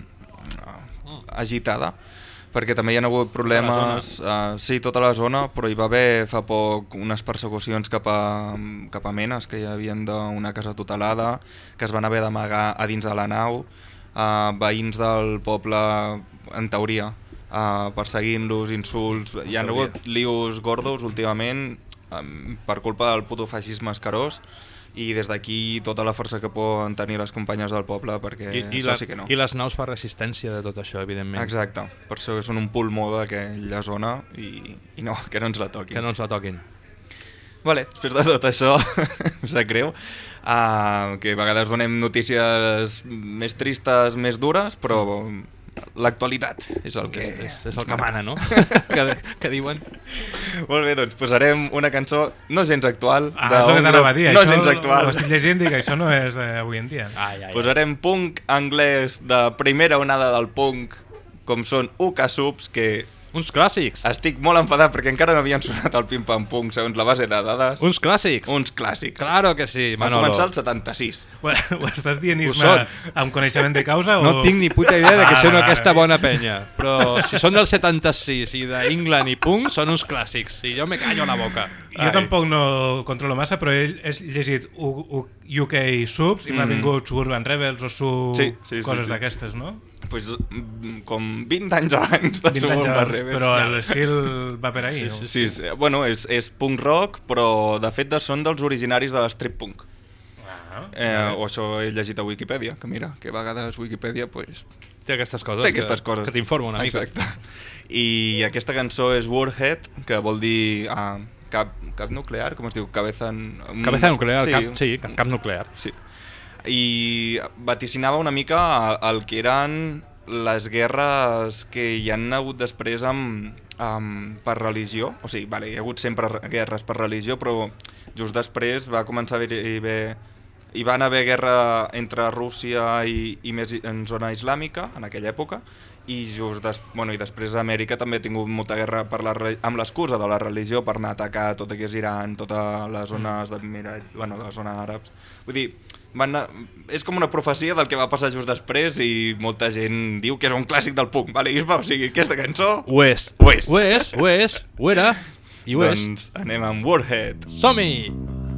agitada, perquè també hi ha hagut problemes, tota la zona, però hi va haver fa poc unes persecucions cap a menes que hi havia d'una casa tutelada, que es van haver d'amagar a dins de la nau, veïns del poble, en teoria, perseguint-los, insults. Hi ha hagut lius gordos últimament per culpa del puto feixisme escarós, i des d'aquí tota la força que poden tenir les companyes del poble, perquè això sí que no. I Les Naus fa resistència de tot això, evidentment. Exacte, per això són un pulmó d'aquella zona i no, que no ens la toquin. Que no ens la toquin. Vale, després de tot això, em sap greu, que a vegades donem notícies més tristes, més dures, però l'actualitat és el que... És el que mana, no? que diuen. Molt bé, doncs posarem una cançó no gens actual. És el que t'anava a dir. No gens actual. Ho estic llegint i que això no és d'avui en dia. Posarem punk anglès de primera onada del punk, com són UK Subs, que Uns clàssics. Estic molt enfadat perquè encara no havien sonat el pim-pam-pum segons la base de dades. Uns clàssics. Uns clàssics. Claro que sí, Manolo. Va començar el 76. Ho estàs dient, Isma, amb coneixement de causa? O... No tinc ni puta idea de que són aquesta bona penya. Però si són del 76 i d'England i punk, són uns clàssics. I jo me callo la boca. Jo tampoc no controlo massa, però he llegit UK Subs i m'ha vingut Suburban Rebels o coses d'aquestes, no? Pues, com 20 anys abans de Suburban Rebels. Però l'estil va per ahí. Sí. Bueno, és punk rock, però de fet són dels originaris de l'strip punk. O això he llegit a Wikipedia, que mira, que a vegades Wikipedia pues, té aquestes coses que t'informa una mica. Exacte. I aquesta cançó és Warhead, que vol dir cap nuclear, com es diu? Cabeza nuclear, sí, cap nuclear. Sí. I vaticinava una mica el que eren les guerres que hi han hagut després per religió. O sigui, hi ha hagut sempre guerres per religió, però just després va començar a haver hi van haver guerra entre Rússia i més en zona islàmica en aquella època, i després Amèrica també ha tingut molta guerra amb l'excusa de la religió per anar a atacar tot el que és Iran, totes les zones de la zona àrabs. Vull dir, és com una profecia del que va passar just després i molta gent diu que és un clàssic del punk, vale, Isma? O sigui, aquesta cançó... Ho és. Ho era. I ho és. Doncs anem amb Warhead. Som-hi!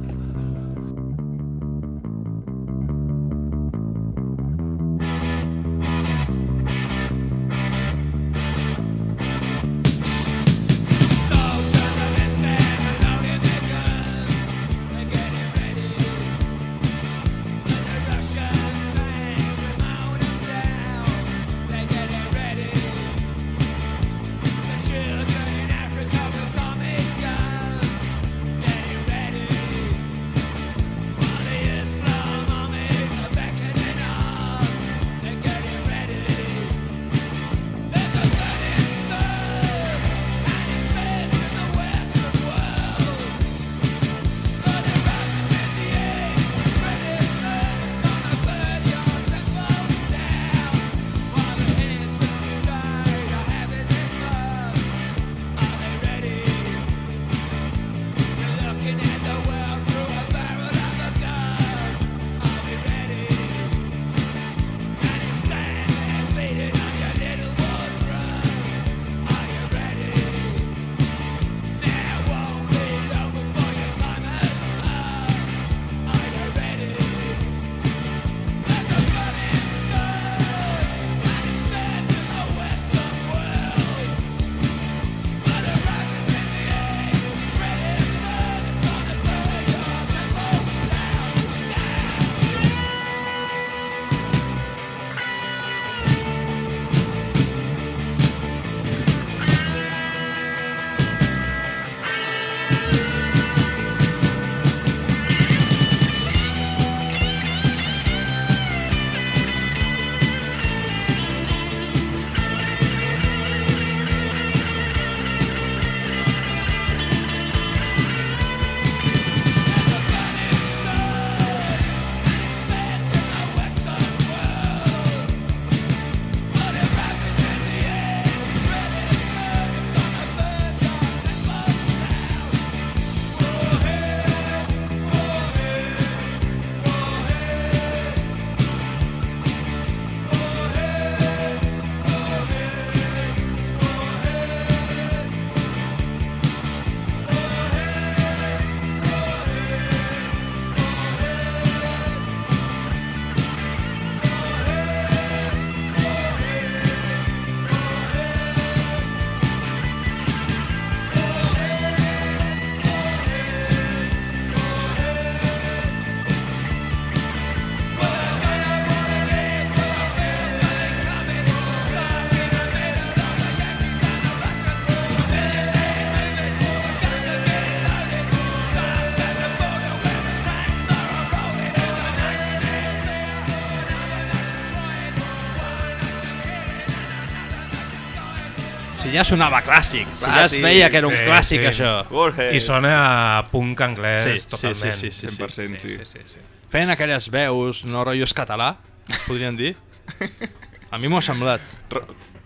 Si ja sonava clàssic, si ja es veia que era un clàssic, això. I sona a punk anglès, totalment. Sí, 100%, sí. Feien aquelles veus, no rotllos català, podríem dir. A mi m'ho ha semblat.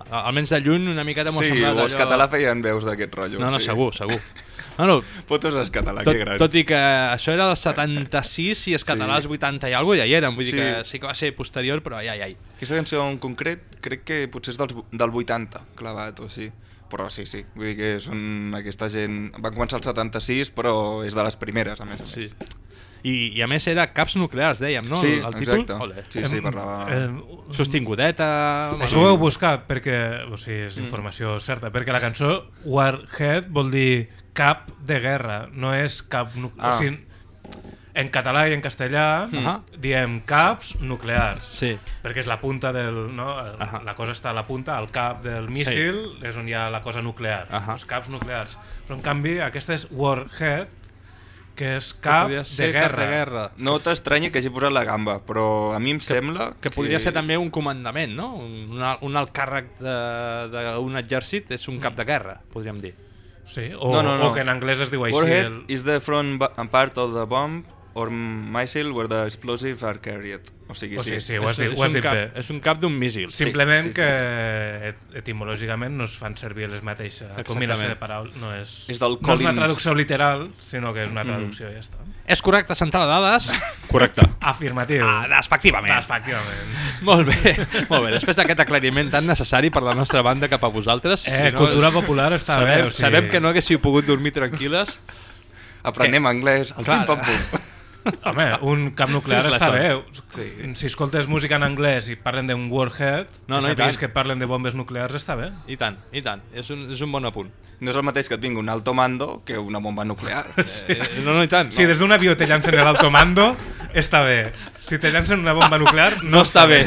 almenys de lluny una miqueta m'ho ha semblat allò... Sí, els català feien veus d'aquest rotllo. No, sí. segur. Bueno, Fotos és català, que gran. Tot i que això era el 76 i és català als 80 i alguna cosa, ja hi eren, vull dir que sí que va ser posterior, però ai. Aquesta cançó en concret crec que potser és del 80, clavat o així. Però sí, vull dir que són aquesta gent... Van començar el 76, però és de les primeres, a més. Sí. I a més era Caps Nuclears, dèiem, no? Sí, el títol? exacte. Sí, parlava... Sostingudeta... Això ho heu buscat perquè... O sigui, és informació certa, perquè la cançó Warhead vol dir cap de guerra, no és cap... O sigui, en català i en castellà diem caps nuclears, perquè és la punta del... No? La cosa està a la punta, al cap del míssil, és on hi ha la cosa nuclear, els caps nuclears. Però en canvi aquesta és Warhead, que és cap de guerra. No t'estranyi que hagi posat la gamba, però a mi em sembla que podria ser també un comandament, no? Un alt càrrec d'un exèrcit és un cap de guerra, podríem dir. Sí, o que en anglès es diu així. Warhead is the front part of the bomb or missile where the explosives are carried. O sigui, sí, ho has dit bé. És un cap d'un míssil. Simplement que etimològicament no es fan servir les mateixes combinació de paraules. No és una traducció literal, sinó que és una traducció i ja està. És correcte, central de dades? Correcte. Afirmatiu. Despectivament. Molt bé. Després d'aquest aclariment tan necessari per la nostra banda cap a vosaltres... Cultura popular està bé. Sabem que no haguéssiu pogut dormir tranquil·les. Aprenem anglès, el pim-pam-pum. Home, un cap nuclear està bé. Si escoltes música en anglès i parlen d'un warhead, sabies que parlen de bombes nuclears, està bé. I tant. És un bon apunt. No és el mateix que et vingui un alto mando que una bomba nuclear. No, i tant. Si des d'un avió te llancen l'alto mando, està bé. Si te llancen una bomba nuclear, no està bé.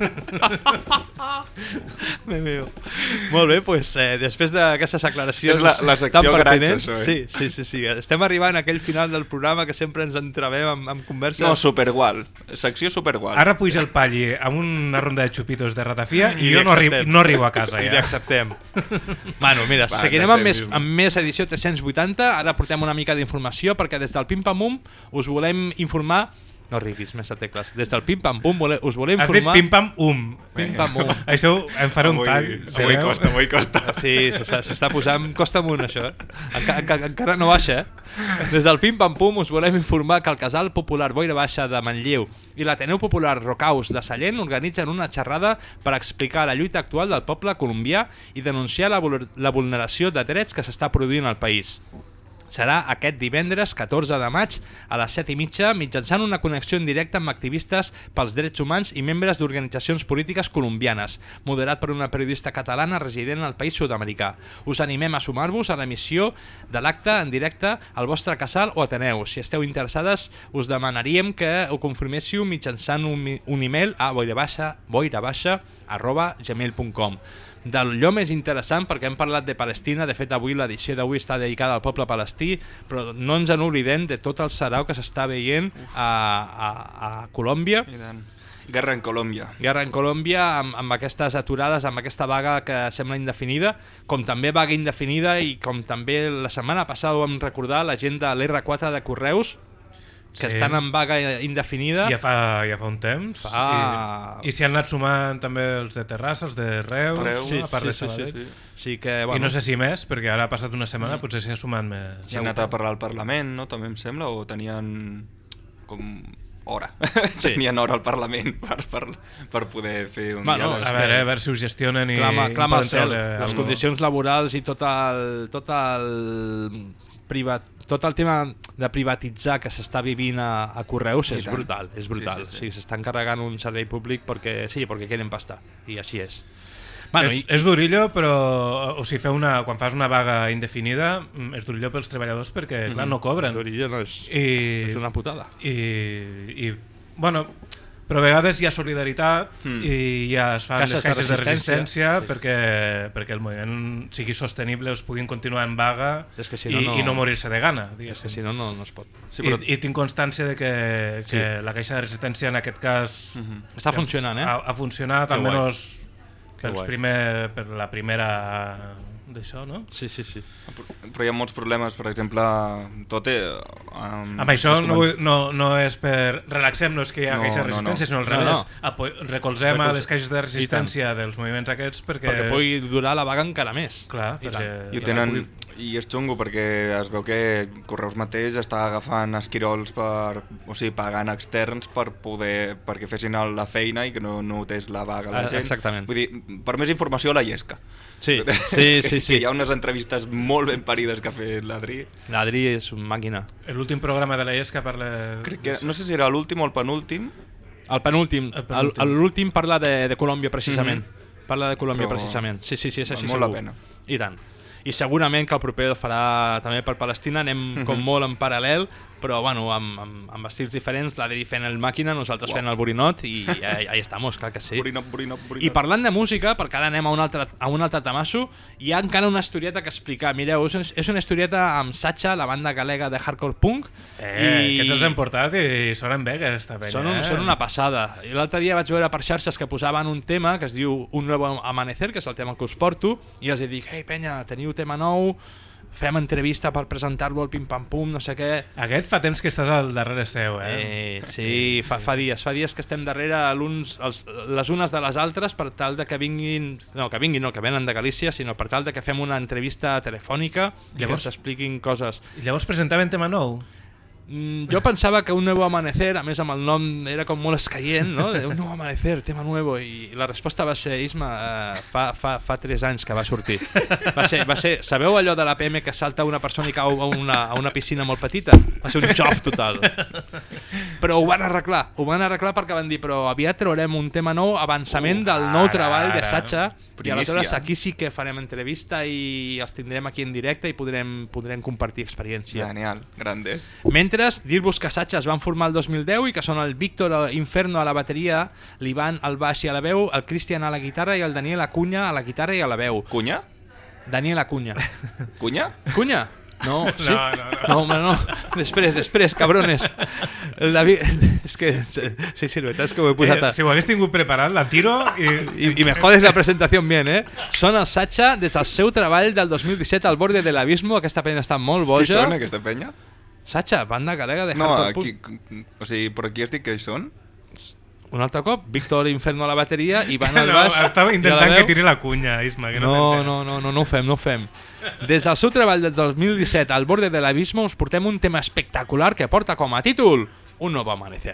Molt bé, doncs després d'aquestes aclaracions la secció pertinents, sí. Estem arribant a aquell final del programa que sempre ens entrebem amb converses. No, supergual. Secció supergual. Ara puja el Palli amb una ronda de xupitos de ratafia i jo no arribo a casa. I l'acceptem. Bueno, mira, seguirem amb més edició 380. Ara portem una mica d'informació perquè des del Pim Pam Pum us volem informar. No riguis, més a tecles. Des del Pim Pam Pum us volem informar... Has dit Pim Pam Pim Pam Pum. Això em farà un tall. Avui costa. Sí, s'està posant... Costa amunt, això. Encara no baixa, Des del Pim Pam Pum us volem informar que el Casal Popular Boira Baixa de Manlleu i l'Ateneu Popular Rocaus de Sallent organitzen una xerrada per explicar la lluita actual del poble colombià i denunciar la vulneració de drets que s'està produint al país. Serà aquest divendres 14 de maig a les 7:30 mitjançant una connexió en directe amb activistes pels drets humans i membres d'organitzacions polítiques colombianes, moderat per una periodista catalana resident al país sud-americà. Us animem a sumar-vos a l'emissió de l'acte en directe al vostre casal o Ateneu. Si esteu interessades, us demanaríem que ho confirméssiu mitjançant un email a boirabaixa@gmail.com. D'allò més interessant, perquè hem parlat de Palestina, de fet avui l'edició d'avui està dedicada al poble palestí, però no ens en oblidem de tot el sarau que s'està veient a Colòmbia. Guerra en Colòmbia. Guerra en Colòmbia, amb aquestes aturades, amb aquesta vaga que sembla indefinida, com també vaga indefinida i com també la setmana passada ho vam recordar, la gent de l'R4 de Correus, que estan en vaga indefinida. Ja fa un temps. I s'hi han anat sumant també els de Terrassa, els de Reus, a part de Sabadell. I no sé si més, perquè ara ha passat una setmana, potser s'hi ha sumat més. S'hi han anat a parlar al Parlament, no? També em sembla, o tenien com hora. Tenien hora al Parlament per poder fer un diàleg. A veure si ho gestionen i... Clama al cel. Les condicions laborals i tot el tema de privatitzar que s'està vivint a Correus és brutal. S'estan carregant un servei públic perquè quieren pasta, i així és. És durillo, però quan fas una vaga indefinida és durillo pels treballadors perquè clar, no cobren. Durillo no és una putada. Però a vegades hi ha solidaritat i ja es fan les caixes de resistència perquè el moviment sigui sostenible, es puguin continuar en vaga i no morir-se de gana. És que si no, no es pot. I tinc constància de que la caixa de resistència en aquest cas està funcionant, ha funcionat almenys per la primera d'això, no? Sí. Però hi ha molts problemes, per exemple, tot... Amb això no és per relaxem-nos que hi ha aquesta resistència, sinó al revés. Recolzem a les caixes de resistència dels moviments aquests perquè pugui durar la vaga encara més. Clar, i és xungo perquè es veu que Correus mateix està agafant esquirols pagant externs perquè fessin la feina i que no notés la vaga la gent. Exactament. Vull dir, per més informació, la Llesca. Sí. Hi ha unes entrevistes molt ben parides que ha fet l'Adri. L'Adri és una màquina. L'últim programa de la Llesca parla... Crec que, no sé si era l'últim o el penúltim. El penúltim. L'últim parla de Colòmbia, precisament. Parla de Colòmbia, precisament. Sí, és així. Molt la pena. I tant. I segurament que el proper el farà també per Palestina, anem com molt en paral·lel, però bueno, amb estils diferents, l'Adri fent el màquina, nosaltres fent el borinot i ahí estamos, clar que sí. Borinot. I parlant de música, perquè ara anem a un altre tamasso, hi ha encara una historieta que explicar. Mireu, és una historieta amb Sacha, la banda galega de hardcore punk. Que ens els hem portat i sonen bé aquesta penya. Són una passada. I l'altre dia vaig veure per xarxes que posaven un tema que es diu Un nuevo amanecer, que és el tema que us porto, i els dic, ei penya, teniu tema nou, fem entrevista per presentar-lo al Pim Pam Pum, no sé què. Aquest fa temps que estàs al darrere seu, Sí, fa dies que estem darrere les unes de les altres per tal de que vinguin, que venen de Galícia, sinó per tal de que fem una entrevista telefònica i que s'expliquin coses. I llavors presentaven tema nou? Jo pensava que Un nuevo amanecer, a més amb el nom era com molt escaient, no? Un nuevo amanecer, tema nuevo, i la resposta va ser, Isma, fa 3 anys que va sortir. Va ser, sabeu allò de l'APM que salta una persona i cau a una piscina molt petita? Va ser un xof total. Però ho van arreglar perquè van dir, però aviat traurem un tema nou, avançament del nou treball de Sacha, i aleshores aquí sí que farem entrevista i els tindrem aquí en directe i podrem compartir experiència. Genial, grandes. Mentre dir-vos que Sacha es van formar el 2010 i que són el Víctor Inferno a la bateria, l'Ivan al baix i a la veu, el Cristian a la guitarra i el Daniel Acuña a la guitarra i a la veu. Cunya? Daniel Acuña. Cunya? Cunya? No, sí? No. Després, cabrones. El David... És que... Sí, veritat és que ho he posat... Si ho hagués tingut preparat, la tiro i me jodes la presentació bien, Són el Sacha des del seu treball del 2017 al borde de l'abismo. Aquesta penya està molt boja. Qui són aquesta penya? Sacha, banda galega de hardcore punk. O sigui, per aquí has dit que hi són? Un altre cop, Víctor Inferno a la bateria i Van al baix. Estava intentant que tiri la cunya, Isma. Que no ho fem. Des del seu treball del 2017 al borde de l'abismo us portem un tema espectacular que porta com a títol Un nuevo amanecer.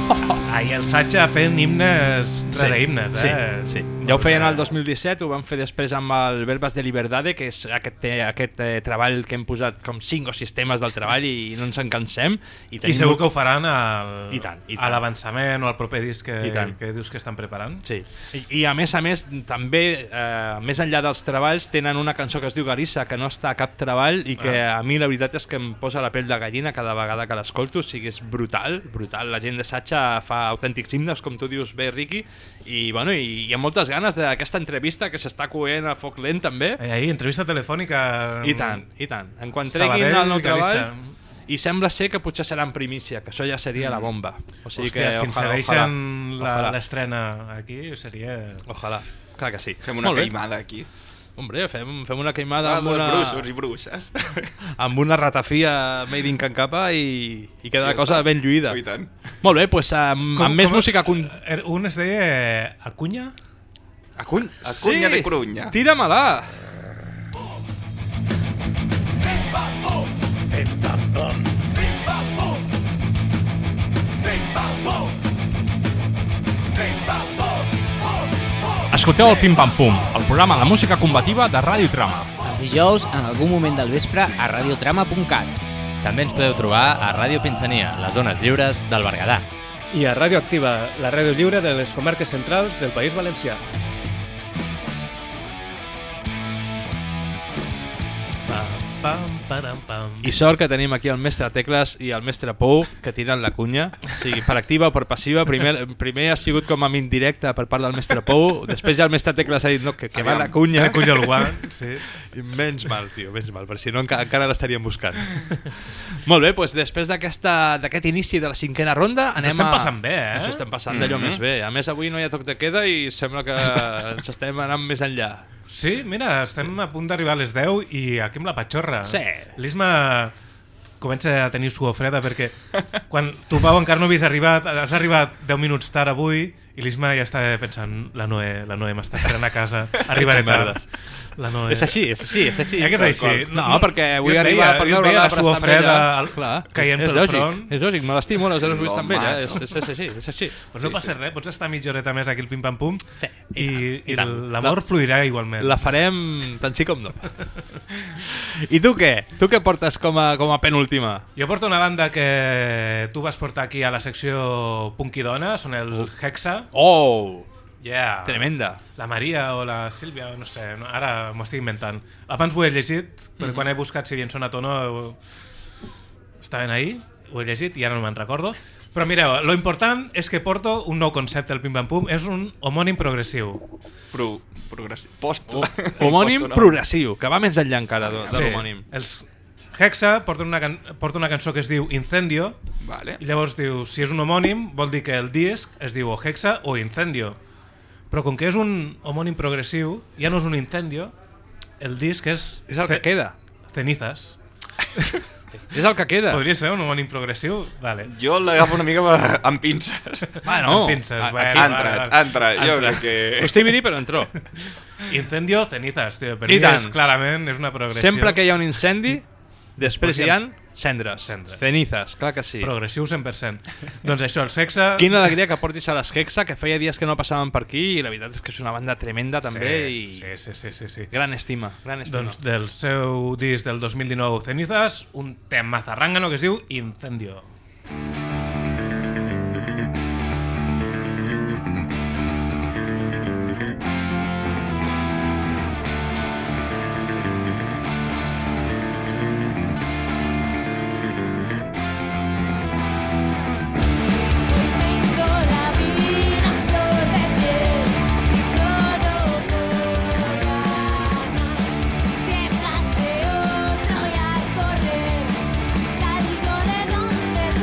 Ahir el Satxa fent himnes rere himnes, Sí. Ja ho feien el 2017, ho vam fer després amb el Verbes de Liberdade, que és aquest treball que hem posat com 5 o 6 temes del treball i no ens en cansem. I segur que ho faran a l'avançament o al proper disc que dius que estan preparant. Sí. I a més, també, més enllà dels treballs, tenen una cançó que es diu Garissa, que no està a cap treball i que a mi la veritat és que em posa la pell de gallina cada vegada que l'escolto, o sigui, és brutal. La gent de Satxa fa autèntics himnes, com tu dius bé, Riqui, i bueno, hi ha moltes ganes d'aquesta entrevista que s'està coent a foc lent també. Entrevista telefònica. I tant. En quan treguin el nou treball, i sembla ser que potser serà en primícia, que això ja seria la bomba. O sigui que, si insereixen l'estrena aquí, seria... Ojalà, clar que sí. Fem una queimada aquí. Hombre, fem una queimada amb una... bruixos i bruixes. Amb una ratafia made in Can Capa i queda la cosa ben lluïda. I tant. Molt bé, doncs amb més música... Un es deia Acunya? Acunya de Corunya. Tira-me-la! Escolteu el Pim Pam Pum, el programa de música combativa de Ràdio Trama. Els dijous, en algun moment del vespre, a radiotrama.cat. També ens podeu trobar a Ràdio Pinsania, les zones lliures del Berguedà. I a Ràdio Activa, la ràdio lliure de les comarques centrals del País Valencià. I sort que tenim aquí el mestre Tecles i el mestre Pou, que tiren la cunya, o sigui, per activa o per passiva. Primer ha sigut com a indirecte per part del mestre Pou, després ja el mestre Tecles ha dit no, que va la cunya. Recull el guant, sí. Menys mal, tio, menys mal, per si no encara l'estaríem buscant. Molt bé, doncs després d'aquest inici de la 5ª ronda anem estem passant bé, Ens estem passant d'allò més bé. A més, avui no hi ha toc de queda i sembla que ens estem anant més enllà. Sí, mira, estem a punt d'arribar a les 10 i aquí amb la patxorra. Sí. L'Isma comença a tenir suor freda perquè quan tu, Pau, encara no havies arribat, has arribat 10 minuts tard avui i l'Isma ja estava pensant la Noé m'està esperant a casa, arribaré tard. És així. Que és així? No, perquè vull arribar per veure-la per estar amb ella. Caient pel front. És lògic, me l'estimo, les heres vull estar amb ella. És així. Pues no passa res, pots estar mitja horeta més aquí al Pim Pam Pum i l'amor fluirà igualment. La farem tant sí com no. I tu què? Tu què portes com a penúltima? Jo porto una banda que tu vas portar aquí a la secció Punky Dona, són el Hexa. Oh! Yeah. Tremenda. La Maria o la Sílvia, no sé, ara m'ho estic inventant. Abans ho he llegit, però quan he buscat si havien sonat o no, estaven ahí, ho he llegit i ara no me'n recordo. Però mireu, lo important és que porto un nou concepte al Pim Pam Pum, és un homònim progressiu. Homònim progressiu, que va més enllà encara de l'homònim. Els Hexa porta una cançó que es diu Incendio, i llavors diu, si és un homònim, vol dir que el disc es diu o Hexa o Incendio. Però com que és un homònim progressiu, ja no és un incendio, el disc és... És el que queda. Cenizas. És el que queda. Podria ser un homònim progressiu? Vale. Jo l'agafo una mica amb pinces. Bueno, amb pinces. Ha entrat. Jo crec que... Ho estic venint, però entró. Incendio, cenizas, tio. Per mi és clarament és una progressió. Sempre que hi ha un incendi, després hi ha cendres. Cenizas, clar que sí. Progressiu 100%. Doncs això, el Hexa... Quina alegria que portis a les Hexa, que feia dies que no passaven per aquí i la veritat és que és una banda tremenda també. Sí. Gran estima. Doncs del seu disc del 2019 Cenizas, un tema zarrangano que es diu Incendio. Detrás de otro y al correr salgo de donde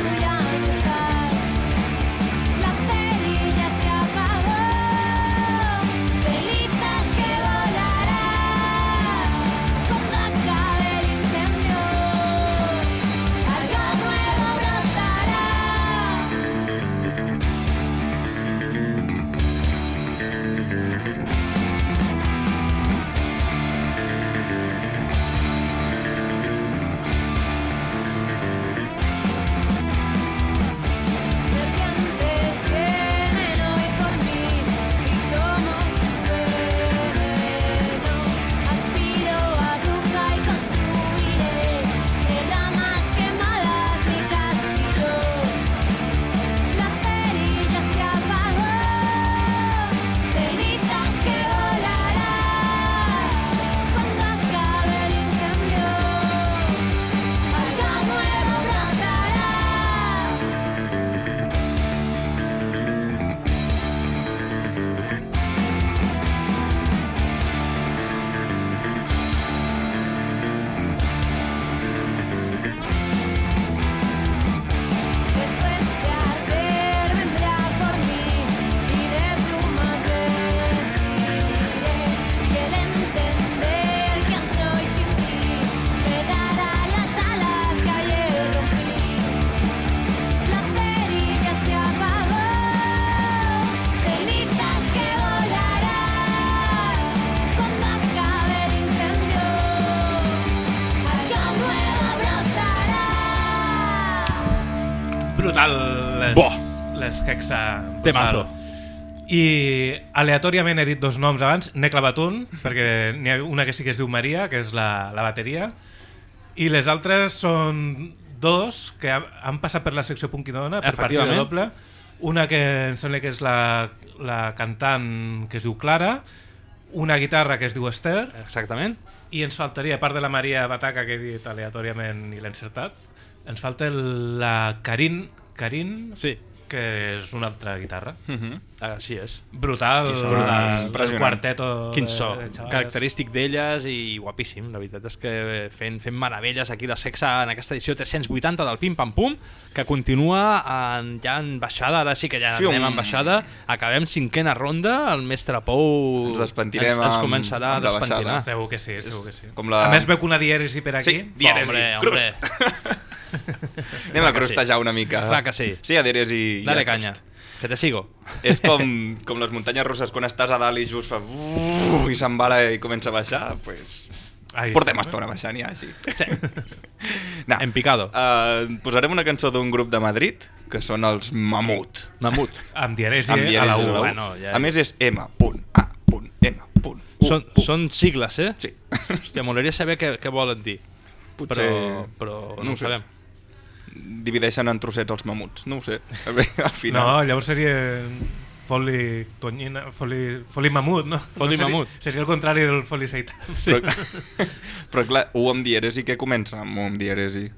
Brutal les Hexa. Temazo. I aleatòriament he dit dos noms abans, n'he clavat un, perquè n'hi ha una que sí que es diu Maria, que és la bateria, i les altres són dos que han passat per la secció Punkidona per partida doble. Una que em sembla que és la cantant que es diu Clara, una guitarra que es diu Esther. Exactament. I ens faltaria, a part de la Maria Bataca que he dit aleatòriament i l'he encertat, ens falta la Karin, sí, que és una altra guitarra. Així és. Brutal, el quarteto. Quin so, característic d'elles i guapíssim. La veritat és que fent meravelles aquí la Hexa en aquesta edició 380 del Pim Pam Pum, que continua ja en baixada, ara sí que ja anem en baixada, acabem 5ª ronda, el mestre Pou ens despentirem, ens començarà a despentinar. Segur que sí, segur que sí. A més veu que una dièresi per aquí. Sí, dièresi, crust. Anem a crustejar una mica. Clar que sí. Sí, adheres i... Dale canya, que te sigo. És com les muntanyes russes, quan estàs a dalt i just fa... i s'embala i comença a baixar, pues... portem estona baixant ja, així. Sí. En picado. Posarem una cançó d'un grup de Madrid, que són els Mamut. Mamut. Amb dièresi a la U. Bueno, ja... A més és M.A.M. Són sigles, eh? Sí. Hòstia, m'agradaria saber què volen dir. Potser... Però no ho sabem. Divideixen en trossets els mamuts, no ho sé, al final. No, llavors seria foli tonyina, foli mamut, no? Foli mamut. Seria el contrari del foli seità. Sí. Però clar, U amb dièresi, què comença amb U amb dièresi?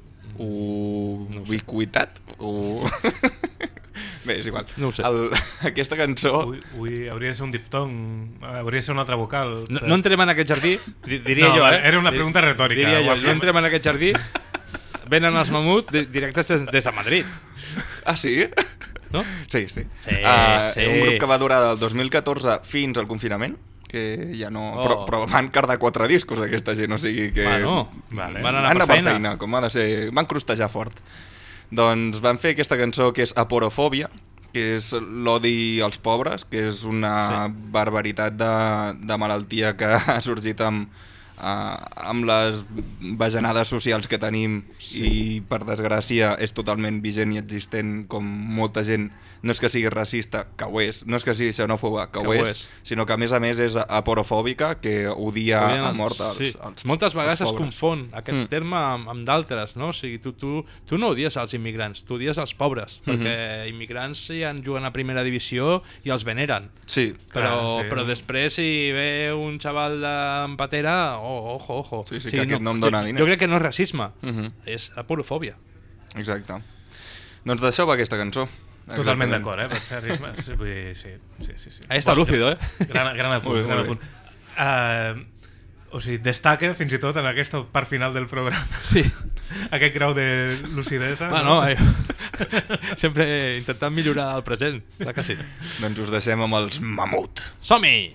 Ubiquitat? Bé, és igual. No ho sé. Aquesta cançó... Hauria de ser un diftong, hauria de ser una altra vocal. No entrem en aquest jardí, diria jo, Era una pregunta retòrica. Diria jo, no entrem en aquest jardí. Venen els Mamut directes des de Madrid. Ah, sí? No? Sí. Sí. Un grup que va durar del 2014 fins al confinament, que ja no... Però van cardar 4 discos aquesta gent, o sigui que... Van anar per feina. Com ha de ser. Van crustejar fort. Doncs van fer aquesta cançó que és Aporofòbia, que és l'odi als pobres, que és una barbaritat de malaltia que ha sorgit amb les bajanades socials que tenim i per desgràcia és totalment vigent i existent, com molta gent no és que sigui racista, que ho és, no és que sigui xenòfoba, que ho és, sinó que a més és aporofòbica, que odia a mort als moltes vegades es confon aquest terme amb d'altres, no? O sigui, tu no odies als immigrants, tu odies als pobres, perquè immigrants ja juguen a primera divisió i els veneren. Sí, però després si ve un xaval amb patera, ojo. Sí, que aquest no em dona diners. Jo crec que no és racisme, és aporofòbia. Exacte. Doncs d'això va aquesta cançó. Totalment d'acord, per ser racisme. Sí. Ahí està lúcido, Gran apunt. O sigui, destaca fins i tot en aquesta part final del programa. Sí. Aquest grau de lucidesa. Bueno, sempre intentant millorar el present, clar que sí. Doncs us deixem amb els Mamut. Som-hi!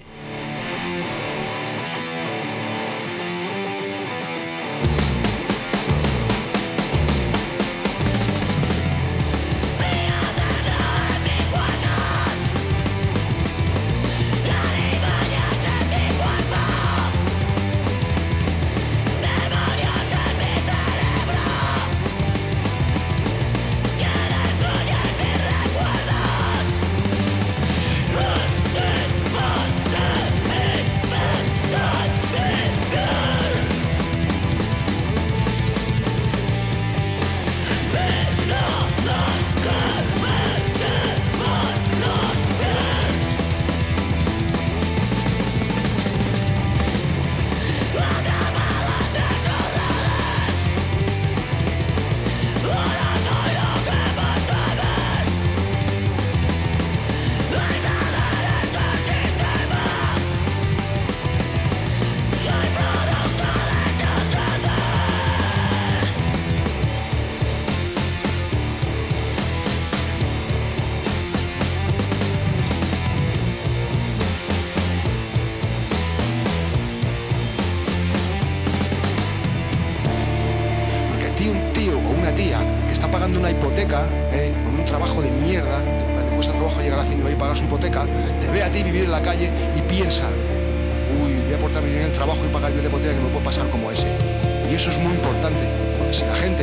una hipoteca, con un trabajo de mierda, le cuesta trabajo llegar a fin de mes y pagar su hipoteca, te ve a ti vivir en la calle y piensa, uy, voy a aportar mi dinero en el trabajo y pagar yo la hipoteca, que me puede pasar como ese. Y eso es muy importante, porque si la gente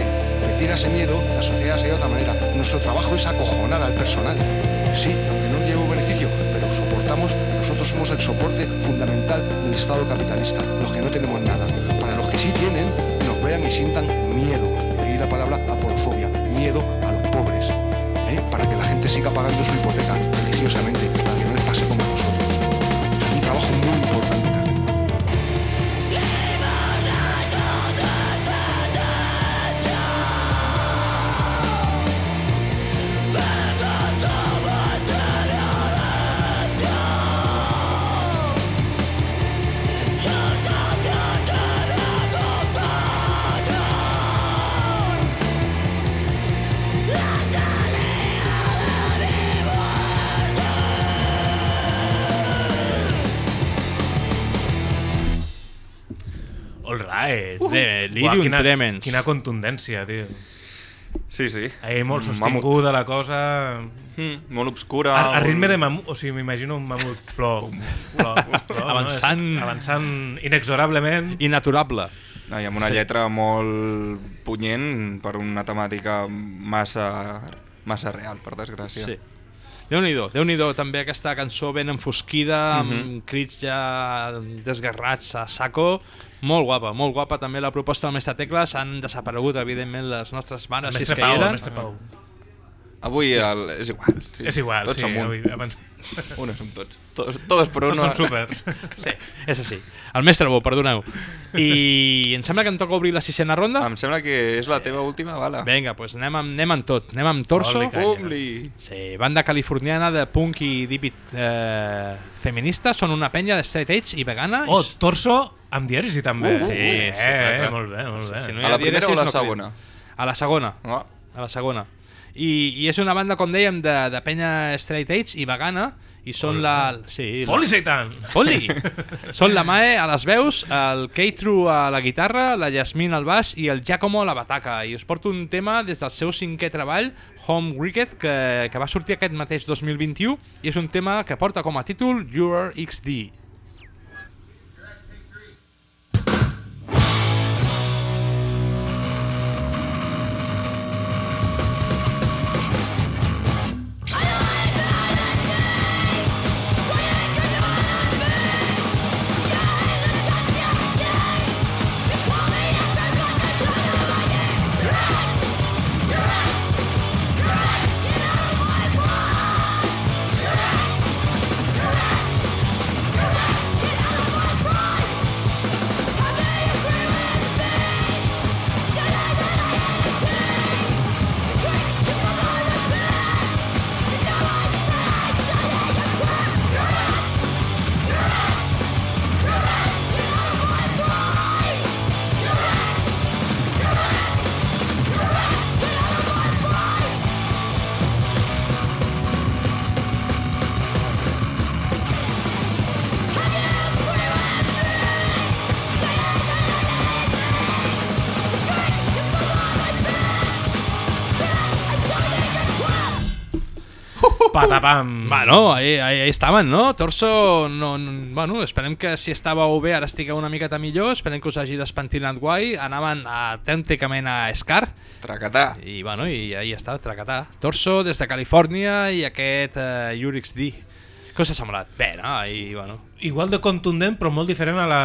perdiera ese miedo, la sociedad sería de otra manera. Nuestro trabajo es acojonar al personal. Sí, aunque no llevo beneficio, pero soportamos, nosotros somos el soporte fundamental del Estado capitalista, los que no tenemos nada. Para los que sí tienen, nos vean y sientan miedo. Y la palabra aporofobia, miedo a los pobres. Para que la gente siga pagando su hipoteca religiosamente, para que no les pase como a nosotros. Es un trabajo muy importante. All right. Delirium Tremens. Quina contundència, tio. Sí. Molt sostinguda la cosa. Molt obscura. A ritme de mamut, o sigui, m'imagino un mamut plor. Avançant inexorablement. Inaturable. I amb una lletra molt punyent per una temàtica massa real, per desgràcia. Sí. Déu-n'hi-do, també aquesta cançó ben enfosquida, amb crits ja desgarrats a saco. Molt guapa també la proposta del Mestre Tecles. Han desaparegut, evidentment, les nostres mares, si és que hi eren. Mestre Pau. Avui és igual. Sí. És igual, tots sí. som un. Uno som tots. Todos por uno. Tots són súpers. Sí, és així. El Mestre Bo, perdoneu. I em sembla que em toca obrir la 6ª ronda. Em sembla que és la teva última bala. Vinga, doncs anem amb tot. Anem amb Torso. Sí, banda californiana de punk i deep feminista. Són una penya de straight edge i vegana. Oh, Torso amb dièresi també. Sí, molt bé. Si no a la primera o a la segona? A la segona. A la segona. I és una banda, com dèiem, de penya straight edge i vegana, i són la... Sí, Foli Seitan! Foli! Són la Mae a les veus, el Keitru a la guitarra, la Yasmin al baix i el Giacomo a la bataca. I us porto un tema des del seu 5è treball, Home Wicked, que va sortir aquest mateix 2021, i és un tema que porta com a títol Your XD. Patapam. Bueno, ahí estaven, no? Torso, bueno, esperem que si estàveu bé ara estigueu una miqueta millor, esperem que us hagi despentinat guai, anaven autènticament a Scar. Tracatà. I bueno, i ahí està, tracatà. Torso des de Califòrnia i aquest Your XD. Què us ha semblat? Bé, no? I, bueno... Igual de contundent, però molt diferent a la...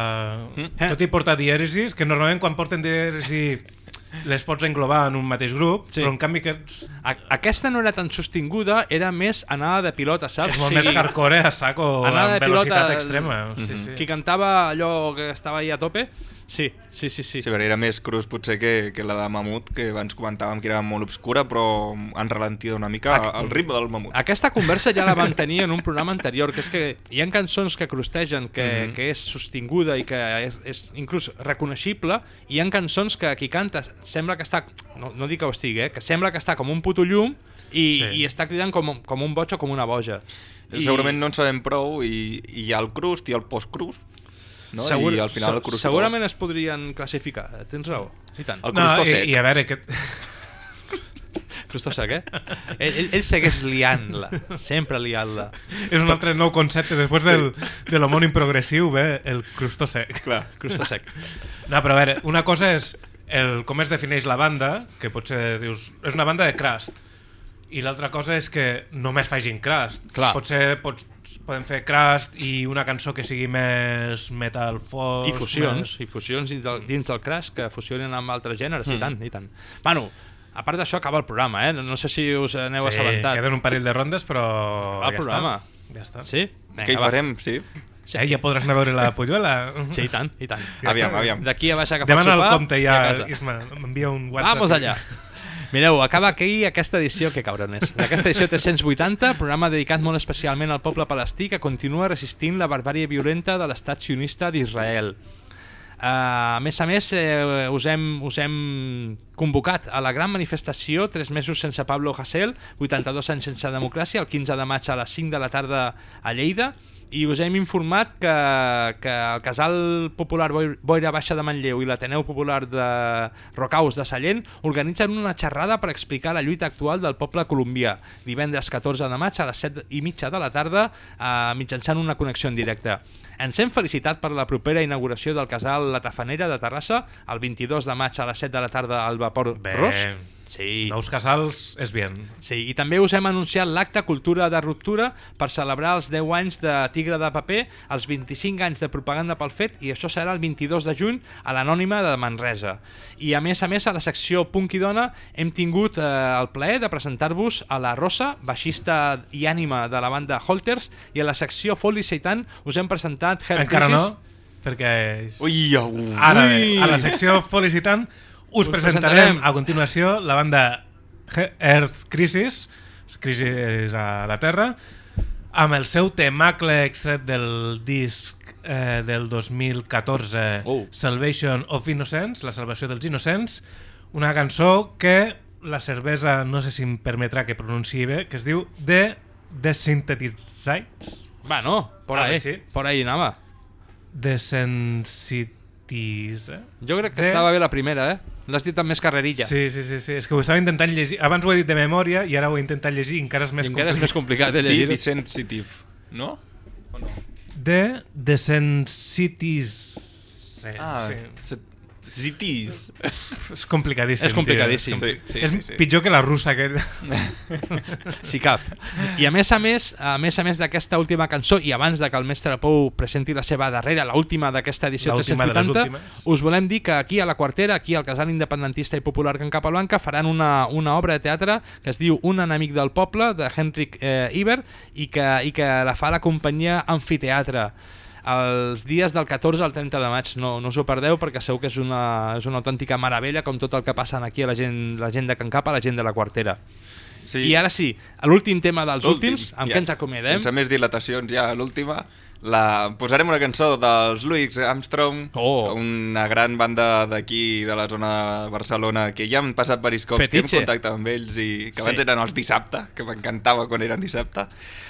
Tot i portar dièresis, que normalment quan porten dièresi les pots englobar en un mateix grup, sí. Però en canvi que... Aquesta no era tan sostinguda, era més anada de pilota, saps? És molt més hardcore, a saco, amb velocitat extrema. Qui cantava allò que estava ahí a tope... Sí. Sí, però era més cruz potser que la de Mamut, que abans comentàvem que era molt obscura, però han ralentit una mica el ritme del Mamut. Aquesta conversa ja la vam tenir en un programa anterior, que és que hi ha cançons que crustegen, que és sostinguda i que és inclús reconeixible, i hi ha cançons que qui canta sembla que està, no dic que ho estigui, que sembla que està com un puto llum i està cridant com un boig o com una boja. Segurament no en sabem prou i hi ha el crust i el post-crust. No? I al final el segurament es podrien classificar, tens raó. I tant. El crustó sec. I a veure... Crustó sec, Ell segueix liant-la, sempre liant-la. És un altre nou concepte, després de l'homònim progressiu, el crustó sec. Clar, crustó sec. No, però a veure, una cosa és com es defineix la banda, que potser dius, és una banda de crust, i l'altra cosa és que només facin crust. Potser podem fer crust i una cançó que sigui més metal folk. I fusions dins del crust que fusionen amb altres gèneres, i tant. Bueno, a part d'això acaba el programa, no sé si us aneu assabentat. Sí, queden un parell de rondes, però ja està. Ja està. Sí? Què hi farem? Sí. Ja podràs anar a veure la Polluela. Sí, i tant. Aviam. D'aquí a baix a agafar el sopar. Demana el compte ja, Isma, m'envia un WhatsApp. Vamos allà. Mireu, acaba aquí aquesta edició, que cabrones, d'aquesta edició 380, programa dedicat molt especialment al poble palestí que continua resistint la barbàrie violenta de l'estat sionista d'Israel. A més, us hem convocat a la gran manifestació 3 mesos sense Pablo Hasél, 82 anys sense democràcia, el 15 de maig a les 5 de la tarda a Lleida, i us hem informat que el Casal Popular Boira Baixa de Manlleu i l'Ateneu Popular de Rocaus de Sallent organitzen una xerrada per explicar la lluita actual del poble colombià, divendres 14 de maig a les 7:30 de la tarda, mitjançant una connexió en directe. Ens hem felicitat per la propera inauguració del Casal La Tafanera de Terrassa, el 22 de maig a les 7 de la tarda al Vapor Ros. Sí. Nous casals és bien. Sí, i també us hem anunciat l'acte Cultura de Ruptura per celebrar els 10 anys de Tigre de Paper, els 25 anys de Propaganda pel Fet, i això serà el 22 de juny a l'Anònima de Manresa. I a més, a la secció Punk i Dona hem tingut el plaer de presentar-vos a la Rosa, baixista i ànima de la banda Holters, i a la secció Folk i Seitan us hem presentat Heart Encara Crisis. No, perquè Ara bé, a la secció Folk i Seitan us presentarem a continuació la banda Earth Crisis a la Terra, amb el seu temacle extret del disc del 2014, Salvation of Innocents, la salvació dels innocents, una cançó que la cervesa, no sé si em permetrà que pronunciï bé, que es diu The Desynthetizites. Bueno, por ahí anava. Jo crec que estava bé la primera, L'has dit amb més carrerilla. Sí, és que ho estava intentant llegir. Abans ho he dit de memòria i ara ho he intentat llegir i encara és més complicat. És més complicat de llegir. Desensitive, no? O no? The Desynthetizites. Cities. És complicadíssim. És complicadíssim. És pitjor que la russa. Si cap. I a més d'aquesta última cançó, i abans de que el mestre Pou presenti la seva darrera, l'última d'aquesta edició 380, us volem dir que aquí a la Quartera, aquí al Casal Independentista i Popular Can Capablanca, faran una obra de teatre que es diu Un enemic del poble, de Henrik Ibert, i que la fa la companyia Amfiteatre. Els dies del 14 al 30 de maig, no us ho perdeu, perquè segur que és una autèntica meravella, com tot el que passen aquí a la gent de Can Capa, la gent de la Quartera. Sí. I ara sí, l'últim tema dels últims, amb què ens acomiadem? Sense més dilatacions, ja l'última. Posarem una cançó dels Louis Armstrong, una gran banda d'aquí, de la zona de Barcelona, que ja han passat per Iscops, que hem contactat amb ells, i que abans eren els dissabte, que m'encantava quan eren dissabte.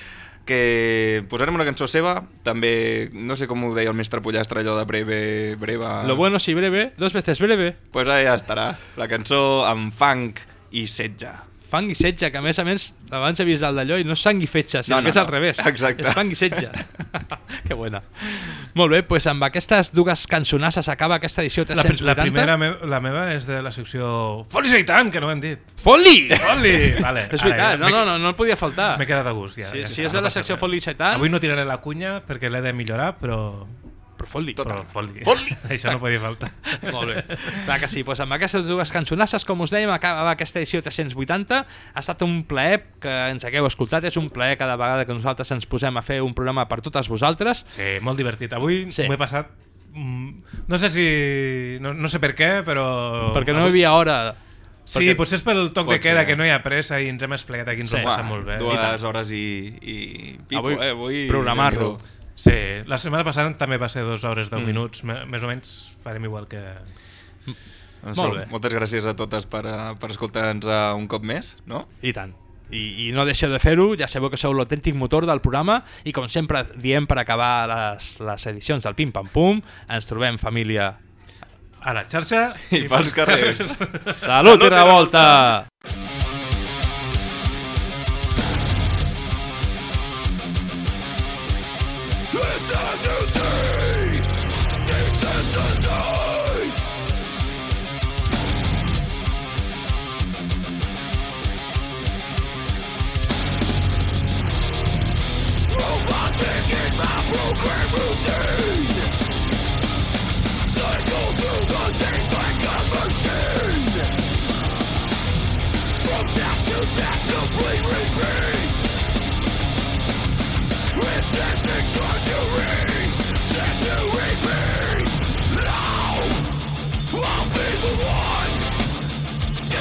Que posarem una cançó seva, també, no sé com ho deia el mestre Pollastre, allò de breve... Lo bueno si breve, 2 veces breve. Pues allà estarà, la cançó amb funk i setge. Fang i setge, que a més abans he vist el d'allò i no és sang i fetge, sinó que és al revés. Exacte. És fang i setge. Que bona. Molt bé, doncs amb aquestes dues cançonasses acaba aquesta edició 380. La primera, la meva, és de la secció Folk i Seitan, que no ho hem dit. Foli! Vale. És veritat, no podia faltar. M'he quedat a gust. Ja, si és de la secció Folk i Seitan... Avui no tiraré la cunya perquè l'he de millorar, però Foli. Això no podia faltar. Molt bé. Clar que sí, doncs amb aquestes dues cançonasses, com us dèiem, acaba aquesta edició 380. Ha estat un plaer que ens hagueu escoltat, és un plaer cada vegada que nosaltres ens posem a fer un programa per totes vosaltres. Sí, molt divertit. Avui m'ho he passat... No sé si... No sé per què, però... Perquè no hi havia hora... Sí, potser és pel toc de queda, que no hi ha pressa i ens hem explicat aquí, ens ho hem passat molt bé. 2 hores i pico, avui programar-lo. Sí, la setmana passada també va ser 2 hores 10 minuts, més o menys farem igual que... Molt bé. Moltes gràcies a totes per escoltar-nos un cop més, no? I tant. I no deixeu de fer-ho, ja sabeu que sou l'autèntic motor del programa i com sempre diem per acabar les edicions del Pim Pam Pum, ens trobem família a la xarxa i pels carrers. Salut i revolta!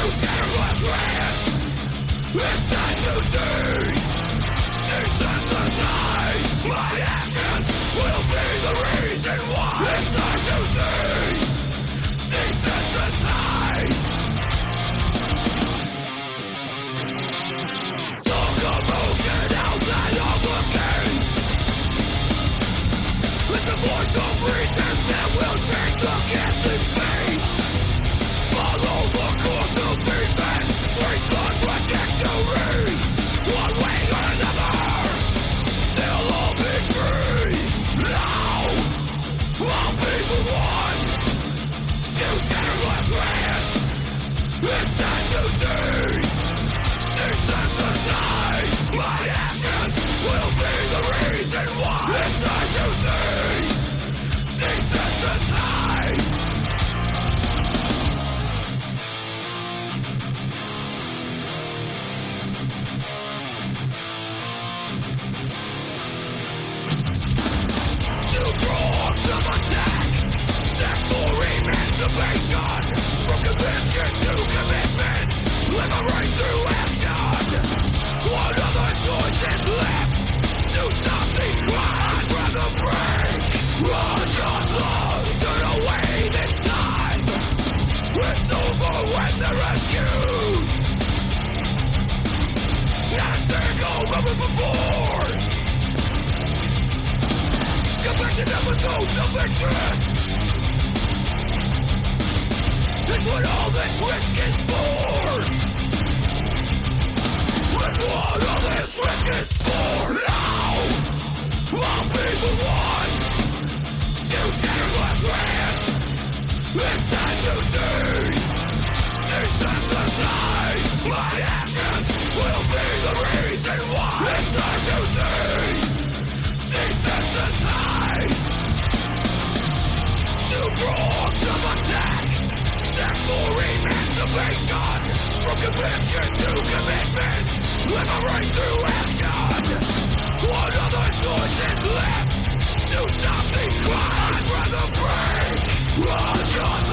Choices left to stop these crimes from the brink. Just